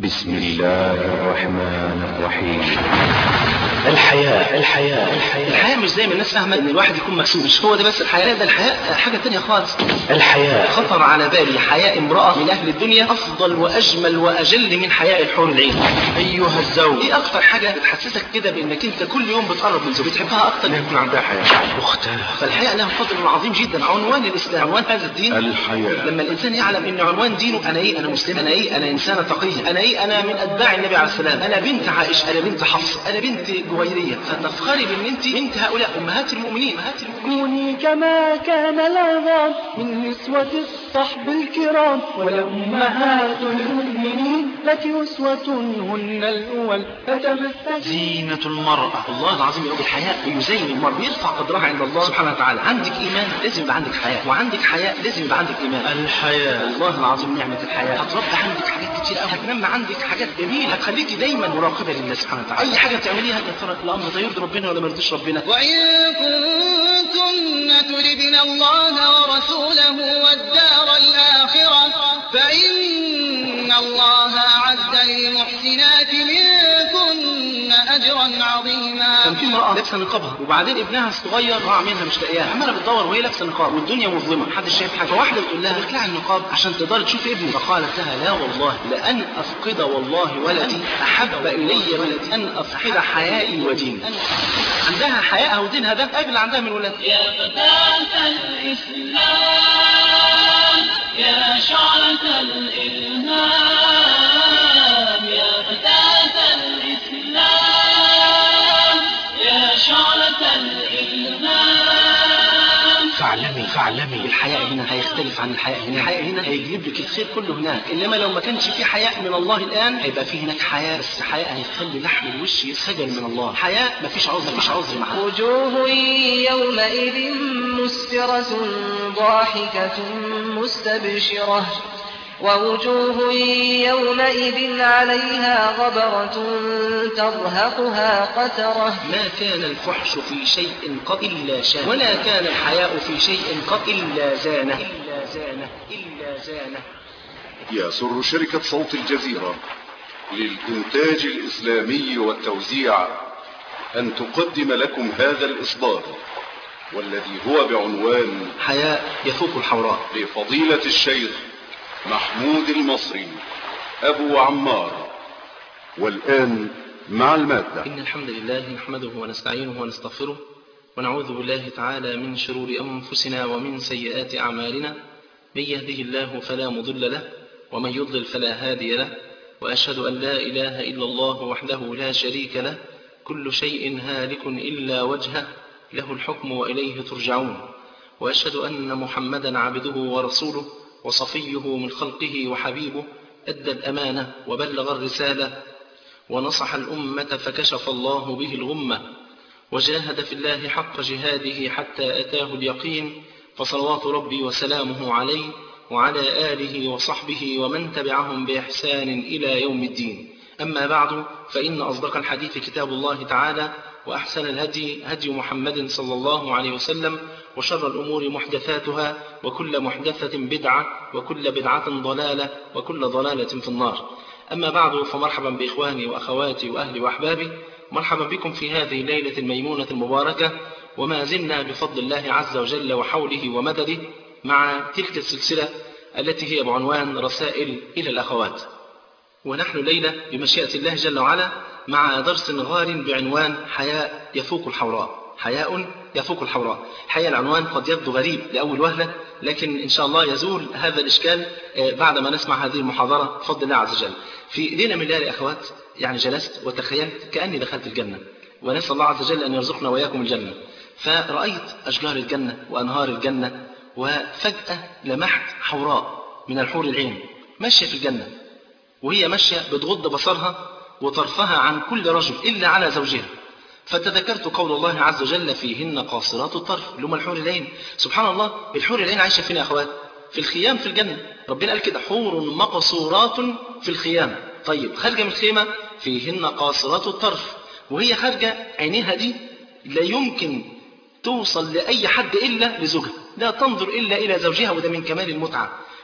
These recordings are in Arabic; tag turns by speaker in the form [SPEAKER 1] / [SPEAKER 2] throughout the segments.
[SPEAKER 1] بسم الله الرحمن الرحيم.
[SPEAKER 2] الحياة مش زي ما الناس فاهمة ان الواحد يكون مكسور، مش هو ده بس الحياة، ده الحياة حاجة تانية خالص.
[SPEAKER 1] الحياة
[SPEAKER 2] خطر على بالي حياء امرأة من اهل الدنيا افضل واجمل واجل من حياء الحور العين.
[SPEAKER 1] ايها الزوج،
[SPEAKER 2] ايه اكتر حاجة بتحسسك كده بانك انت كل يوم بتقرب من زوجتك بتحبها اكتر
[SPEAKER 1] لا يكون عندها حياة؟ اختها.
[SPEAKER 2] فالحياء لها فضل عظيم جدا. عنوان الاسلام، عنوان هذا الدين
[SPEAKER 1] الحياة.
[SPEAKER 2] لما الانسان يعلم ان عنوان دينه انا ايه، انا مسلم، انا ايه، انا انسانة تقية، انا ايه، انا من اتباع النبي عليه السلام، انا بنت عائشة، انا بنت حفصة، انا بنت جويرية، فتفخري بان انت بنت هؤلاء امهات المؤمنين.
[SPEAKER 3] كوني كما كان العظام من نسوة الصحب الكرام، ولأمهات المؤمنين لك أسوة هن الأول فتمثل.
[SPEAKER 2] زينة المرأة، الله العظيم يقول الحياء يزين المرأة، يرفع قدرها عند الله سبحانه وتعالى. عندك إيمان لازم يبقى عندك حياء، وعندك حياء لازم يبقى عندك إيمان.
[SPEAKER 1] الحياة،
[SPEAKER 2] الله العظيم نعمة الحياء هتربي عندك حاجات كتير قوي، هتنمى عندك حاجات جميلة، هتخليكي دايما مراقبة لله سبحانه وتعالى. أي حاجة تعمليها يا ترى الأمر ده يرضي ربنا ولا ما يرضيش ربنا.
[SPEAKER 3] وإن كنتن تردن الله ورسوله والدار الآخرة فإن الله أعد للمحسنات منكن أجرا عظيما.
[SPEAKER 2] كان في امرأة لابسة نقابها، وبعدين ابنها الصغير ضاع منها مش لاقياها، عمالة بتدور وهي لابسة نقاب والدنيا مظلمة محدش شايف حاجة. فواحدة بتقول لها اخلعي النقاب عشان تقدري تشوفي ابني. فقالت لها لا والله لأن أفقد والله ولدي أحب إلي من أن أفقد حيائي وديني. عندها حيائها ودينها ده أجل عندها من ولادها.
[SPEAKER 4] يا فتاة الإسلام يا شعلة الإلهام، يا فتاة الإسلام يا شعلة الإلهام.
[SPEAKER 2] فاعلمي الحياء هنا هيختلف عن الحياء هنا. الحياء هنا هيجلب لك الخير كله هناك، انما لو ما كانش في حياء من الله الان هيبقى في هناك حياء، بس حياء هيخلي لحم الوش يتخجل من الله. حياء مفيش عذر معاه.
[SPEAKER 3] وجوه يومئذ مسفرة ضاحكة مستبشرة، ووجوه يومئذ عليها غبرة ترهقها قترة.
[SPEAKER 2] ما كان الفحش في شيء قط إلا شان، ولا كان الحياء في شيء قط إلا زانه.
[SPEAKER 5] يسر شركة صوت الجزيرة للإنتاج الإسلامي والتوزيع أن تقدم لكم هذا الإصدار، والذي هو بعنوان
[SPEAKER 2] حياء يفوق الحوراء،
[SPEAKER 5] لفضيلة الشيخ محمود المصري أبو عمار. والآن مع المادة.
[SPEAKER 2] إن الحمد لله نحمده ونستعينه ونستغفره، ونعوذ بالله تعالى من شرور أنفسنا ومن سيئات أعمالنا. من يهده الله فلا مضل له، ومن يضلل فلا هادي له، وأشهد أن لا إله إلا الله وحده لا شريك له، كل شيء هالك إلا وجهه، له الحكم وإليه ترجعون. وأشهد أن محمدا عبده ورسوله وصفيه من خلقه وحبيبه، أدى الأمانة وبلغ الرسالة ونصح الأمة فكشف الله به الغمة، وجاهد في الله حق جهاده حتى أتاه اليقين، فصلوات ربي وسلامه عليه وعلى آله وصحبه ومن تبعهم بإحسان إلى يوم الدين. أما بعد، فإن أصدق الحديث كتاب الله تعالى، وأحسن الهدي هدي محمد صلى الله عليه وسلم، وشر الأمور محدثاتها، وكل محدثة بدعة، وكل بدعة ضلالة، وكل ضلالة في النار. أما بعد، فمرحبا بإخواني وأخواتي وأهلي وأحبابي، مرحبا بكم في هذه الليلة الميمونة المباركة، وما زلنا بفضل الله عز وجل وحوله ومدده مع تلك السلسلة التي هي بعنوان رسائل إلى الأخوات. ونحن ليلة بمشيئة الله جل وعلا مع درس غار بعنوان حياء يفوق الحوراء. حياء يفوق الحوراء. حياء العنوان قد يبدو غريب لأول وهلة، لكن إن شاء الله يزول هذا الإشكال بعدما نسمع هذه المحاضرة بفضل الله عز وجل. في ليلة من الليالي أخوات، يعني جلست وتخيلت كأني دخلت الجنة، ونسأل الله عز وجل أن يرزقنا وإياكم الجنة. فرأيت أشجار الجنة وأنهار الجنة، وفجأة لمحت حوراء من الحور العين ماشية في الجنة، وهي ماشية بتغض بصرها وطرفها عن كل رجل إلا على زوجها. فتذكرت قول الله عز وجل فيهن قاصرات الطرف، اللي هم الحور العين. سبحان الله، الحور العين عايشة فين يا أخوات؟ في الخيام في الجنة. ربنا قال كده حور مقصورات في الخيام. طيب خارجة من الخيمة فيهن قاصرات الطرف، وهي خارجة عينيها دي لا يمكن توصل لأي حد إلا لزوجها، لا تنظر إلا إلى زوجها، وده من كمال المتعة.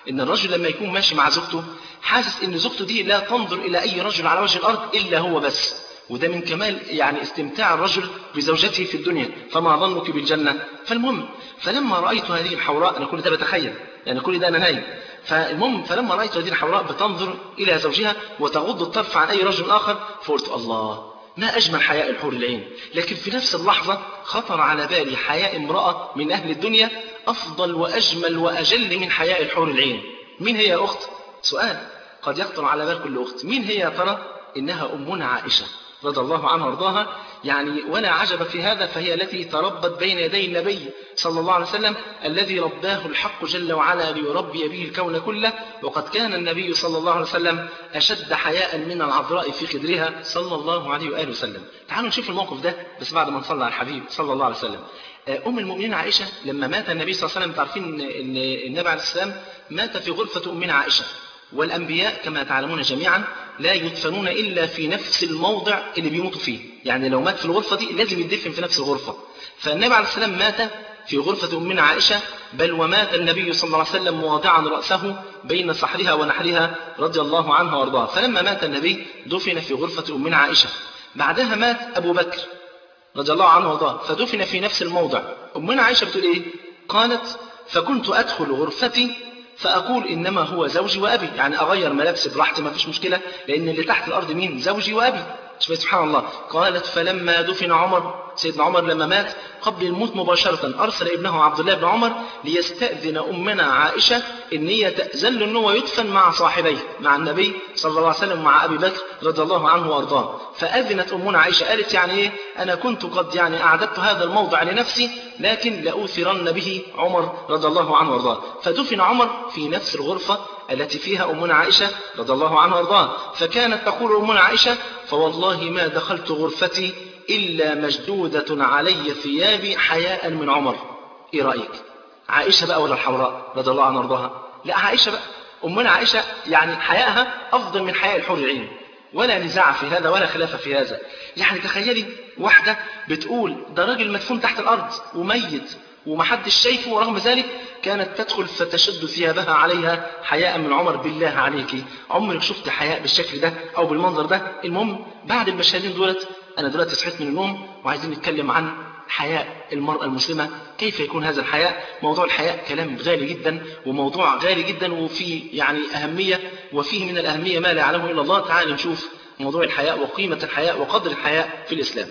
[SPEAKER 2] إن الرجل لما يكون ماشي مع زوجته حاسس إن زوجته دي لا تنظر إلى أي رجل على وجه الأرض إلا هو بس، وده من كمال يعني استمتاع الرجل بزوجته في الدنيا، فما ظنك بالجنة. فالمهم فلما رأيت هذه الحوراء، أنا كل ده بتخيل يعني كل ده أنا نايم، فالمهم فلما رأيت هذه الحوراء بتنظر إلى زوجها وتغض الطرف عن أي رجل آخر، فقلت الله ما أجمل حياء الحور العين. لكن في نفس اللحظة خطر على بالي حياء امرأة من أهل الدنيا أفضل وأجمل وأجل من حياء الحور العين. مين هي يا أخت؟ سؤال قد يخطر على بال كل أخت. مين هي يا ترى؟ إنها أمنا عائشة رضي الله عنها وارضاها، يعني ولا عجب في هذا، فهي التي تربت بين يدي النبي صلى الله عليه وسلم الذي رباه الحق جل وعلا ليربي به الكون كله. وقد كان النبي صلى الله عليه وسلم أشد حياء من العذراء في خدرها صلى الله عليه وآله وسلم. تعالوا نشوف الموقف ده بس بعد ما نصلي على الحبيب صلى الله عليه وسلم. أم المؤمنين عائشة لما مات النبي صلى الله عليه وسلم، تعرفين أن النبي عليه السلام مات في غرفة أمنا عائشة، والأنبياء كما تعلمون جميعا لا يدفنون إلا في نفس الموضع اللي بيموتوا فيه، يعني لو مات في الغرفة دي لازم يدفن في نفس الغرفة. فالنبي عليه السلام مات في غرفة أمنا عائشة، بل ومات النبي صلى الله عليه وسلم مواضعا رأسه بين صحرها ونحرها رضي الله عنه وارضاه. فلما مات النبي دفن في غرفة أمنا عائشة. بعدها مات أبو بكر رضي الله عنه وارضاه فدفن في نفس الموضع. أمنا عائشة بتقول إيه؟ قالت فكنت أدخل غرفتي فأقول إنما هو زوجي وأبي، يعني أغير ملابسي براحتي ما فيش مشكلة، لأن اللي تحت الأرض مين؟ زوجي وأبي. سبحان الله. قالت فلما دفن عمر، سيدنا عمر لما مات قبل الموت مباشرة أرسل ابنه عبد الله بن عمر ليستأذن أمنا عائشة إن هي تأذن له أنه يدفن مع صاحبيه، مع النبي صلى الله عليه وسلم ومع أبي بكر رضي الله عنه وأرضاه. فأذنت أمنا عائشة، قالت يعني إيه؟ أنا كنت قد يعني أعددت هذا الموضع لنفسي، لكن لأوثرن به عمر رضي الله عنه وأرضاه. فدفن عمر في نفس الغرفة التي فيها أمنا عائشة رضي الله عنها وارضاها. فكانت تقول أمنا عائشة فوالله ما دخلت غرفتي إلا مجدودة علي ثيابي حياء من عمر. إيه رأيك؟ عائشة بقى ولا الحوراء رضي الله عنها وارضاها؟ لا عائشة بقى. أمنا عائشة يعني حياءها أفضل من حياء الحور العين، ولا نزاع في هذا ولا خلاف في هذا. يعني تخيلي واحدة بتقول ده راجل مدفون تحت الأرض وميت ومحدش شايفه، ورغم ذلك كانت تدخل فتشد ثيابها عليها حياء من عمر. بالله عليك عمرك شفت حياء بالشكل ده أو بالمنظر ده؟ المهم بعد المشاهدين دولت أنا دلوقتي صحيت من النوم وعايزين نتكلم عن حياء المرأة المسلمة. كيف يكون هذا الحياء؟ موضوع الحياء كلام غالي جدا وموضوع غالي جدا وفيه يعني أهمية، وفيه من الأهمية ما لا يعلمه إلا الله. تعالوا نشوف موضوع الحياء وقيمة الحياء وقدر الحياء في الإسلام.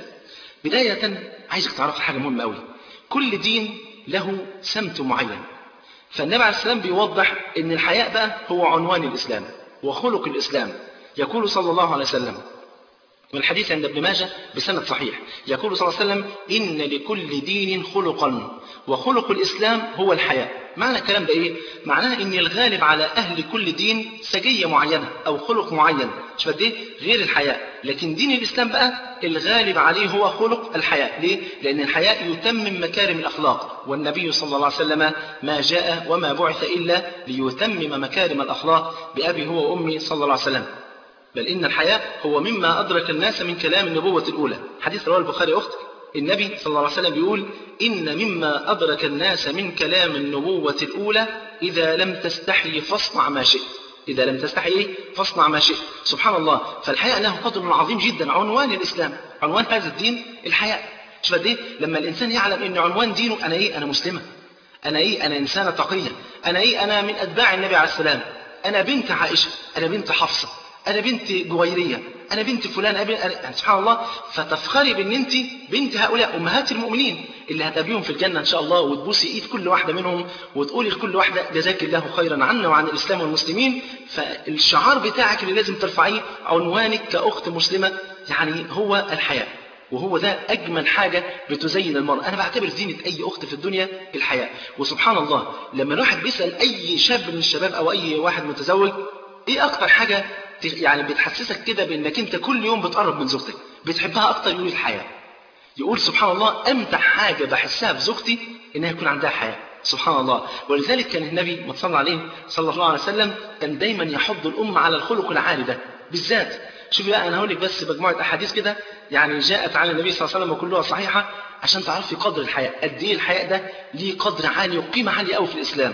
[SPEAKER 2] بداية عايزك تعرف حاجة مهمة أوي، كل دين له سمت معين. فالنبي عليه السلام بيوضح ان الحياء بقى هو عنوان الإسلام وخلق الإسلام. يقول صلى الله عليه وسلم، والحديث عند ابن ماجه بسند صحيح، يقول صلى الله عليه وسلم إن لكل دين خلقا وخلق الإسلام هو الحياء. معنى الكلام ده إيه؟ معناه إن الغالب على أهل كل دين سجية معينة أو خلق معين مش بد إيه غير الحياء، لكن دين الإسلام بقى الغالب عليه هو خلق الحياء. ليه؟ لأن الحياء يتمم مكارم الأخلاق، والنبي صلى الله عليه وسلم ما جاء وما بعث إلا ليتمم مكارم الأخلاق بأبي هو وأمي صلى الله عليه وسلم. بل إن الحياء هو مما أدرك الناس من كلام النبوة الأولى. حديث رواه البخاري أخت، النبي صلى الله عليه وسلم بيقول إن مما أدرك الناس من كلام النبوة الأولى إذا لم تستحي فاصنع ما شئت. إذا لم تستحي فاصنع ما شئت. سبحان الله. فالحياء له قدر عظيم جدا، عنوان الإسلام، عنوان هذا الدين الحياء. شوف قد إيه لما الإنسان يعلم إن عنوان دينه أنا إيه؟ أنا مسلمة، أنا إيه؟ أنا إنسانة تقية، أنا إيه؟ أنا من أتباع النبي عليه السلام، أنا بنت عائشة، أنا بنت حفصة، أنا بنت جويرية، أنا بنت فلان، أنا سبحان الله. فتفخري بأن أنت بنت هؤلاء أمهات المؤمنين اللي هتقابليهم في الجنة إن شاء الله، وتبوسي إيد كل واحدة منهم وتقولي لكل واحدة جزاك الله خيرا عنا وعن الإسلام والمسلمين. فالشعار بتاعك اللي لازم ترفعيه، عنوانك كأخت مسلمة، يعني هو الحياء. وهو ده أجمل حاجة بتزين المرأة. أنا بعتبر زينة أي أخت في الدنيا الحياء. وسبحان الله لما الواحد بيسأل أي شاب من الشباب أو أي واحد متزوج إيه أكتر حاجة يعني بتحسسك كده بأنك أنت كل يوم بتقرب من زوجتك بتحبها أكتر؟ يقول الحياء. يقول سبحان الله أمتع حاجة بحسها في زوجتي إنها يكون عندها حياء. سبحان الله. ولذلك كان النبي متصلى عليه صلى الله عليه وسلم كان دايما يحض الأمة على الخلق العالي ده بالذات. شوف بقى أنا هقول لك بس مجموعة أحاديث كده يعني جاءت عن النبي صلى الله عليه وسلم وكلها صحيحة عشان تعرفي قدر الحياء، قد إيه الحياء ده ليه قدر عالي وقيمة عالية قوي في الإسلام.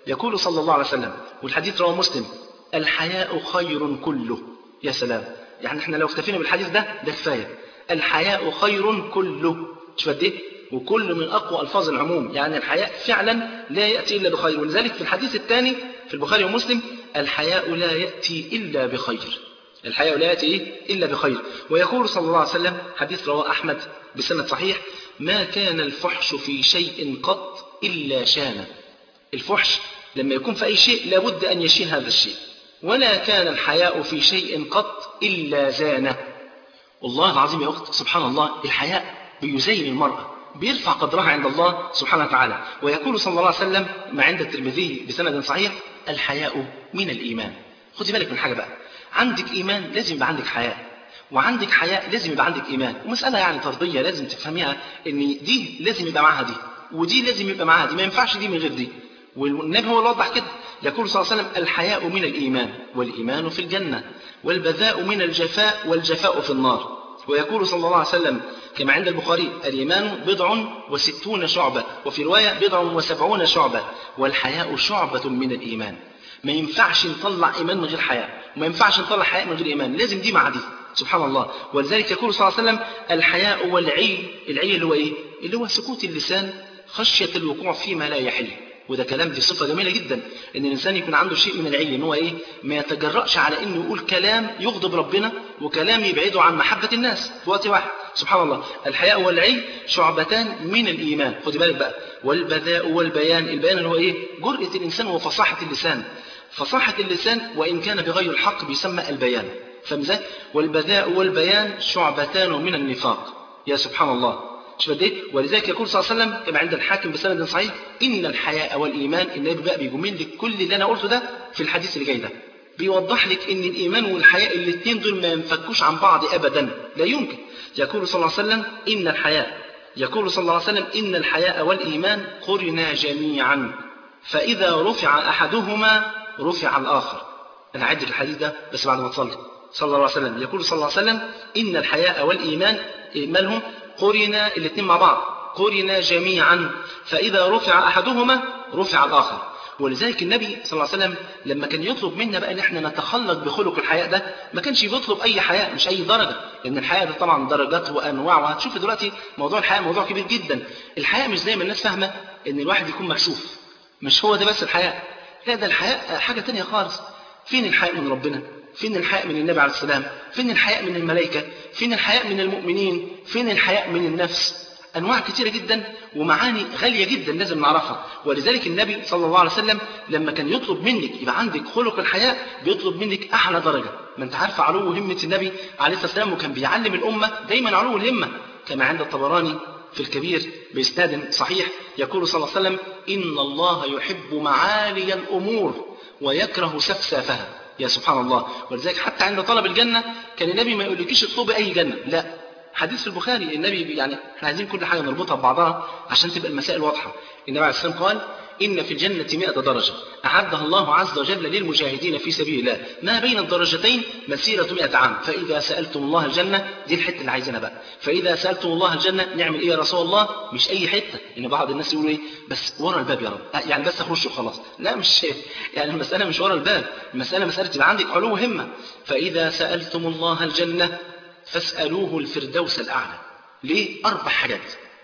[SPEAKER 2] يقول صلى الله عليه وسلم، والحديث رواه مسلم: الحياء خير كله. يا سلام، يعني احنا لو اكتفينا بالحديث ده كفايه. الحياء خير كله، شوف قد ايه، وكل من اقوى الفاظ العموم، يعني الحياء فعلا لا ياتي الا بخير. ولذلك في الحديث الثاني في البخاري ومسلم: الحياء لا ياتي الا بخير. الحياء لا ياتي الا بخير. ويقول صلى الله عليه وسلم، حديث رواه احمد بسند صحيح: ما كان الفحش في شيء قط الا شانه. الفحش لما يكون في اي شيء لابد ان يشين هذا الشيء. ولا كان الحياء في شيء قط الا زانه. والله العظيم يا اخت، سبحان الله، الحياء بيزين المرأة، بيرفع قدرها عند الله سبحانه وتعالى. ويقول صلى الله عليه وسلم ما عند الترمذي بسند صحيح: الحياء من الإيمان. خدي بالك من حاجة بقى، عندك إيمان لازم يبقى عندك حياء، وعندك حياء لازم يبقى عندك إيمان. ومسألة يعني طردية لازم تفهميها، إن دي لازم يبقى معاها دي، ودي لازم يبقى معاها دي، ما ينفعش دي من غير دي. والنبي هو اللي وضح كده، يقول صلى الله عليه وسلم: الحياء من الإيمان، والإيمان في الجنة، والبذاء من الجفاء، والجفاء في النار. ويقول صلى الله عليه وسلم كما عند البخاري: الإيمان 60 شعبة، وفي رواية 70 شعبة، والحياء شعبة من الإيمان. ما ينفعش نطلع إيمان من غير حياء، وما ينفعش نطلع حياء من غير إيمان، لازم دي مع دي، سبحان الله. ولذلك يقول صلى الله عليه وسلم: الحياء والعي. العي اللي هو إيه؟ اللي هو سكوت اللسان خشية الوقوع فيما لا يحل. وده كلام، دي صفة جميلة جدا، ان الانسان يكون عنده شيء من العي، ان هو ايه؟ ما يتجرأش على انه يقول كلام يغضب ربنا، وكلام يبعده عن محبة الناس في وقت واحد، سبحان الله. الحياء والعي شعبتان من الايمان. خدي بالك بقى. والبذاء والبيان. البيان اللي هو ايه؟ جرأة الانسان وفصاحة اللسان. فصاحة اللسان وان كان بغير الحق بيسمى البيان، فاهم ازاي؟ والبذاء والبيان شعبتان من النفاق. يا سبحان الله، شوف قد ايه. ولذلك يقول صلى الله عليه وسلم كما عند الحاكم بسند صحيح: ان الحياء والايمان. النبي بقى بيجمل لك كل اللي انا قلته ده في الحديث اللي جاي ده، بيوضح لك ان الايمان والحياء الاثنين دول ما ينفكوش عن بعض ابدا، لا يمكن. يقول صلى الله عليه وسلم: ان الحياء، يقول صلى الله عليه وسلم: ان الحياء والايمان قرنا جميعا، فاذا رفع احدهما رفع الاخر. انا اعد الحديث ده بس بعد ما تصلي صلى الله عليه وسلم. يقول صلى الله عليه وسلم: ان الحياء والايمان مالهم؟ قرنا الاثنين مع بعض، قرنا جميعا، فإذا رفع أحدهما رفع الآخر. ولذلك النبي صلى الله عليه وسلم لما كان يطلب منا بقى ان احنا نتخلق بخلق الحياء ده، ما كانش بيطلب اي حياء، مش اي درجه، لان الحياء ده طبعا درجات وانواع. وهتشوف دلوقتي موضوع الحياء موضوع كبير جدا. الحياء مش زي ما الناس فاهمه ان الواحد يكون مكشوف، مش هو ده بس الحياء، لا، ده الحياء حاجه تانية خالص. فين الحياء من ربنا؟ فين الحياء من النبي عليه السلام؟ فين الحياء من الملائكة؟ فين الحياء من المؤمنين؟ فين الحياء من النفس؟ أنواع كثيرة جدا ومعاني غالية جدا لازم نعرفها. ولذلك النبي صلى الله عليه وسلم لما كان يطلب منك يبقى عندك خلق الحياء، بيطلب منك أعلى درجة. ما أنت عارف علو همة النبي عليه الصلاة والسلام، وكان بيعلم الأمة دايما علو الهمة، كما عند الطبراني في الكبير بإسناد صحيح. يقول صلى الله عليه وسلم: إن الله يحب معالي الأمور ويكره سفسافها. يا سبحان الله. ولذلك حتى عند طلب الجنة كان النبي ما يقولكيش اطلبي أي جنة، لا، حديث في البخاري النبي يعني احنا عايزين كل حاجة نربطها ببعضها عشان تبقى المسائل واضحة. النبي عليه الصلاة والسلام قال: إن في الجنة 100 درجة أعدها الله عز وجل للمجاهدين في سبيل الله، ما بين الدرجتين مسيرة 100 عام، فإذا سألتم الله الجنة، دي الحتة اللي عايزينها بقى، فإذا سألتم الله الجنة نعمل إيه يا رسول الله؟ مش أي حتة، إن بعض الناس يقولوا إيه بس ورا الباب يا رب، يعني بس أخش وخلاص، لا، مش يعني المسألة مش ورا الباب، المسألة مسألة تبقى عندك علو همة. فإذا سألتم الله الجنة فاسألوه الفردوس الأعلى. ليه؟ 4 حاجات،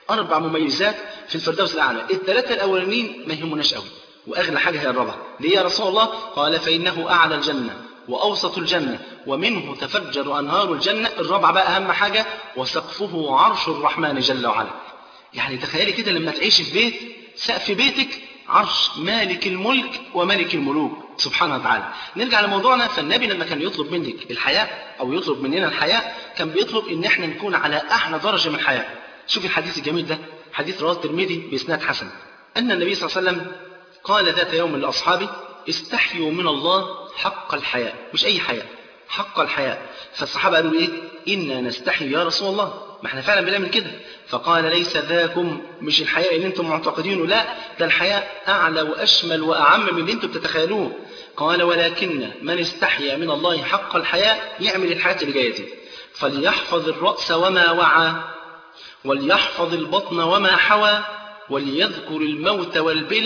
[SPEAKER 2] 4 مميزات في الفردوس الأعلى. ال3 الأولانيين ما يهموناش قوي، وأغلى حاجة هي الرابعة. ليه يا رسول الله؟ قال: فإنه أعلى الجنة وأوسط الجنة ومنه تفجر أنهار الجنة. الرابعة بقى أهم حاجة: وسقفه عرش الرحمن جل وعلا. يعني تخيلي كده لما تعيش في بيت سقف بيتك عرش مالك الملك وملك الملوك سبحانه وتعالى. نرجع لموضوعنا. فالنبي لما كان يطلب منك الحياء أو يطلب مننا الحياء، كان بيطلب إن احنا نكون على أعلى درجة من الحياء. شوف الحديث الجميل ده، حديث رواه الترمذي بإسناد حسن، أن النبي صلى الله عليه وسلم قال ذات يوم لأصحابه: استحيوا من الله حق الحياء، مش أي حياء، حق الحياء. فالصحابة قالوا إيه؟ إنا نستحي يا رسول الله، ما احنا فعلا بنعمل كده. فقال: ليس ذاكم، مش الحياء اللي انتم معتقدينه، لا، ده الحياء أعلى وأشمل وأعم من اللي انتم بتتخيلوه. قال: ولكن من استحيا من الله حق الحياء يعمل الحياة اللي جاية دي: فليحفظ الرأس وما وعى، وليحفظ البطن وما حوى، وليذكر الموت والبلى،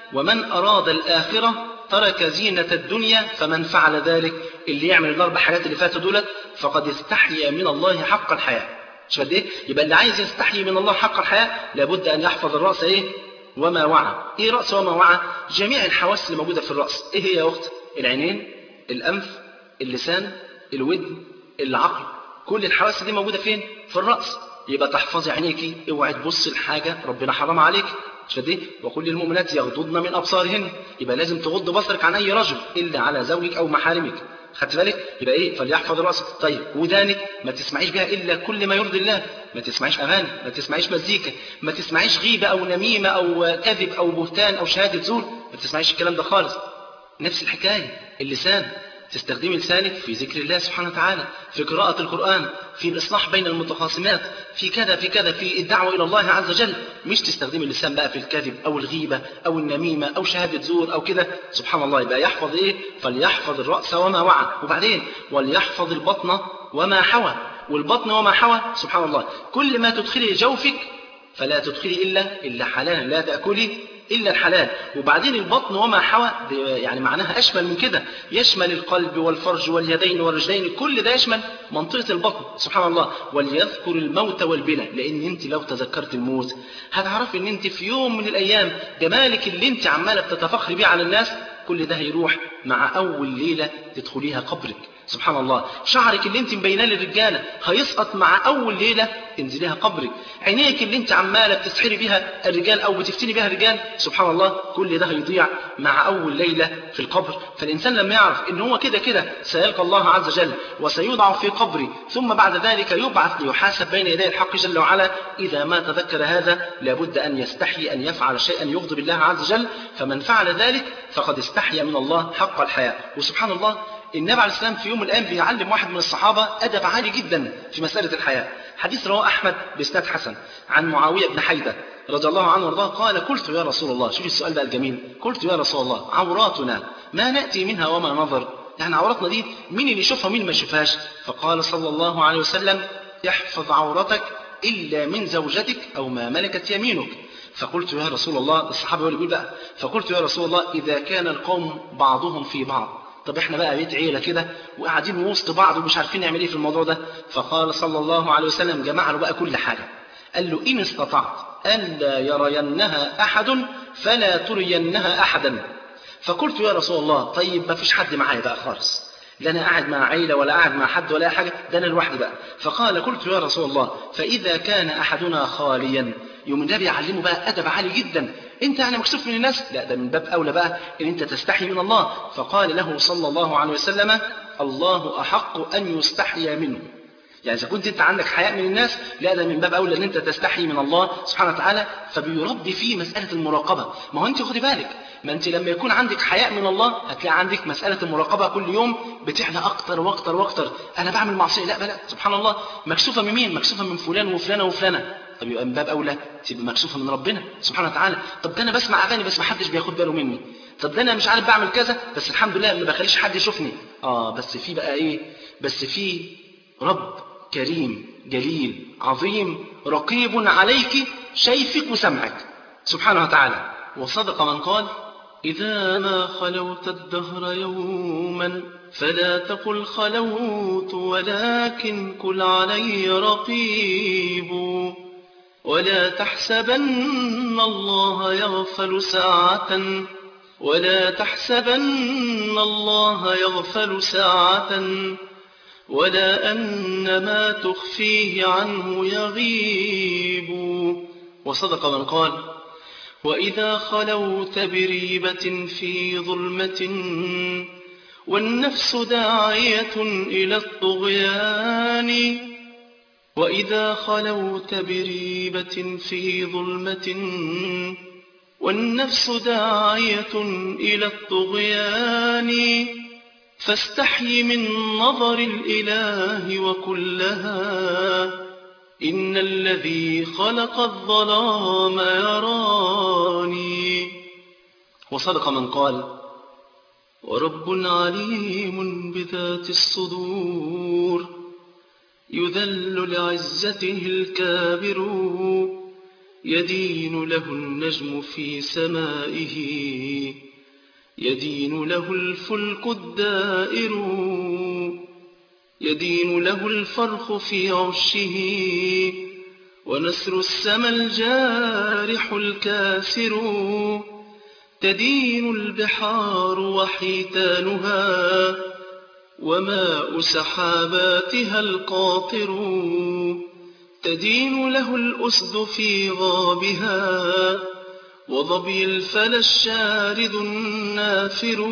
[SPEAKER 2] ومن أراد الآخرة ترك زينة الدنيا فمن فعل ذلك، اللي يعمل الأربع حاجات اللي فاتوا دولت فقد استحيا من الله حق الحياة. مش قد ايه؟ يبقى اللي عايز يستحيي من الله حق الحياة لابد أن يحفظ الرأس ايه؟ وما وعى. ايه رأس وما وعى؟ جميع الحواس اللي موجودة في الرأس. ايه هي يا أخت؟ العينين، الأنف، اللسان، الودن، العقل، كل الحواس دي موجودة فين؟ في الرأس. يبقى تحفظي عينيكي، اوعي تبص لحاجة ربنا حرام عليك. مش كده؟ وكل للمؤمنات يغضضن من أبصارهن. يبقى لازم تغض بصرك عن أي رجل إلا على زوجك أو محارمك. خدت بالك؟ يبقى ايه؟ فليحفظ رأسك. طيب ودانك ما تسمعيش بها إلا كل ما يرضي الله. ما تسمعيش أغاني، ما تسمعيش مزيكا، ما تسمعيش غيبة أو نميمة أو كذب أو بهتان أو شهادة زور، ما تسمعيش الكلام ده خالص. نفس الحكاية اللسان، تستخدمي لسانك في ذكر الله سبحانه وتعالى، في قراءة القرآن، في الإصلاح بين المتخاصمات، في كذا في كذا، في الدعوة إلى الله عز وجل. مش تستخدمي اللسان بقى في الكذب أو الغيبة أو النميمة أو شهادة زور أو كده. سبحان الله. يبقى يحفظ إيه؟ فليحفظ الرأس وما وعى. وبعدين وليحفظ البطن وما حوى. والبطن وما حوى سبحان الله، كل ما تدخلي جوفك فلا تدخلي إلا حلالا، لا تأكلي إلا الحلال. وبعدين البطن وما حوى يعني معناها أشمل من كده، يشمل القلب والفرج واليدين والرجلين، كل ده يشمل منطقة البطن. سبحان الله. وليذكر الموت والبلى، لأن أنت لو تذكرت الموت هتعرف أن أنت في يوم من الأيام جمالك اللي أنت عمالة بتتفخري بيه على الناس كل ده هيروح مع أول ليلة تدخليها قبرك. سبحان الله. شعرك اللي انت مبيناه للرجاله هيسقط مع اول ليله تنزليها قبرك. عينيك اللي انت عماله بتسحري بيها الرجال او بتفتني بيها الرجال سبحان الله كل ده هيضيع مع اول ليله في القبر. فالانسان لما يعرف ان هو كده كده سيلقى الله عز وجل وسيوضع في قبره ثم بعد ذلك يبعث ليحاسب بين يدي الحق جل وعلا، اذا ما تذكر هذا لابد ان يستحي ان يفعل شيئا يغضب الله عز وجل. فمن فعل ذلك فقد استحيا من الله حق الحياة. وسبحان الله النبي عليه السلام في يوم من الأيام بيعلم واحد من الصحابة أدب عالي جدا في مسألة الحياة. حديث رواه أحمد بإسناد حسن عن معاوية بن حيدة رضي الله عنه وارضاه قال: قلت يا رسول الله، شوف السؤال بقى الجميل، قلت يا رسول الله عوراتنا ما نأتي منها وما نظر، يعني عوراتنا دي مين اللي يشوفها ومين ما يشوفهاش؟ فقال صلى الله عليه وسلم: احفظ عورتك إلا من زوجتك أو ما ملكت يمينك. فقلت يا رسول الله، الصحابة هو اللي بيقول بقى، فقلت يا رسول الله إذا كان القوم بعضهم في بعض، طب احنا بقى بيت عيلة كده وقاعدين وسط بعض ومش عارفين نعمل ايه في الموضوع ده. فقال صلى الله عليه وسلم جمع له بقى كل حاجة، قال له: إن استطعت ألا يرينها أحد فلا ترينها أحدا. فقلت يا رسول الله طيب ما فيش حد معايا بقى خالص، لا أنا قاعد مع عيلة ولا قاعد مع حد ولا حاجة، ده أنا لوحدي بقى. فقال: قلت يا رسول الله فإذا كان أحدنا خاليا. يوم النبي يعلمه بقى أدب عالي جدا، انت يعني مكسوف من الناس؟ لا، ده من باب أولى بقى ان انت تستحي من الله. فقال له صلى الله عليه وسلم: الله أحق أن يستحي منه. يعني إذا كنت انت عندك حياء من الناس، لا ده من باب أولى ان انت تستحي من الله سبحانه وتعالى. فبيربي فيه مسألة المراقبة. ما هو انت خدي بالك، ما انت لما يكون عندك حياء من الله هتلاقي عندك مسألة المراقبة كل يوم بتعلى أكتر وأكتر وأكتر. أنا بعمل معصية، لا بلا، سبحان الله، مكسوفة من مين؟ مكسوفة من فلان وفلانة وفلانة. طب يبقى من باب أولى تبقى مكسوفة من ربنا سبحانه وتعالى. طب ده أنا بسمع أغاني بس ما حدش بياخد باله مني، طب ده أنا مش عارف بعمل كذا بس الحمد لله ما بخليش حد يشوفني. بس في بقى إيه؟ بس في رب كريم جليل عظيم رقيب عليك شايفك وسمعك سبحانه وتعالى. وصدق من قال: إذا ما خلوت الدهر يوما فلا تقل خلوت ولكن قل علي رقيب، ولا تحسبن الله يغفل ساعة، ولا تحسبن الله يغفل ساعة، ولا أن ما تخفيه عنه يغيب. وصدق من قال: وإذا خلوت بريبة في ظلمة والنفس داعية إلى الطغيان، وإذا خلوت بريبة في ظلمة والنفس داعية إلى الطغيان، فاستحي من نظر الإله وكلها، إن الذي خلق الظلام يراني. وصدق من قال: ورب عليم بذات الصدور يذل لعزته الكابر، يدين له النجم في سمائه، يدين له الفلك الدائر، يدين له الفرخ في عشه، ونسر السما الجارح الكاسر. تدين البحار وحيتانها، وماء سحاباتها القاطر. تدين له الأسد في غابها، وظبي الفلا الشارد النافر.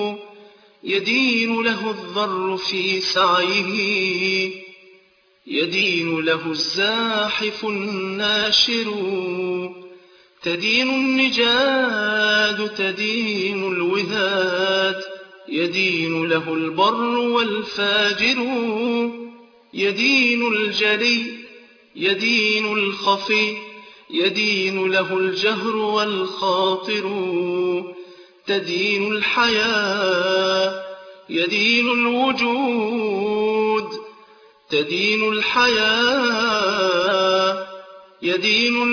[SPEAKER 2] يدين له الذر في سعيه، يدين له الزاحف الناشر. تدين النجاد، تدين الوهاد، يدين له البر والفاجر. يدين الجلي، يدين الخفي، يدين له الجهر والخاطر. تدين الحياة، يدين الوجود، تدين الحياة، يدين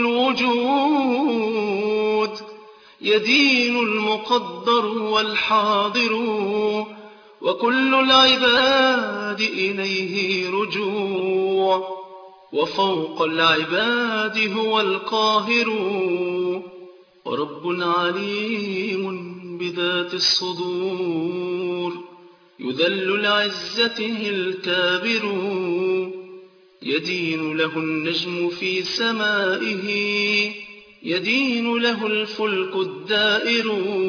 [SPEAKER 2] الوجود، يدين المقدر والحاضر. وكل العباد إليه رجوع، وفوق العباد هو القاهر. ورب عليم بذات الصدور، يذل لعزته الكابر. يدين له النجم في سمائه، يدين له الفلك الدائر.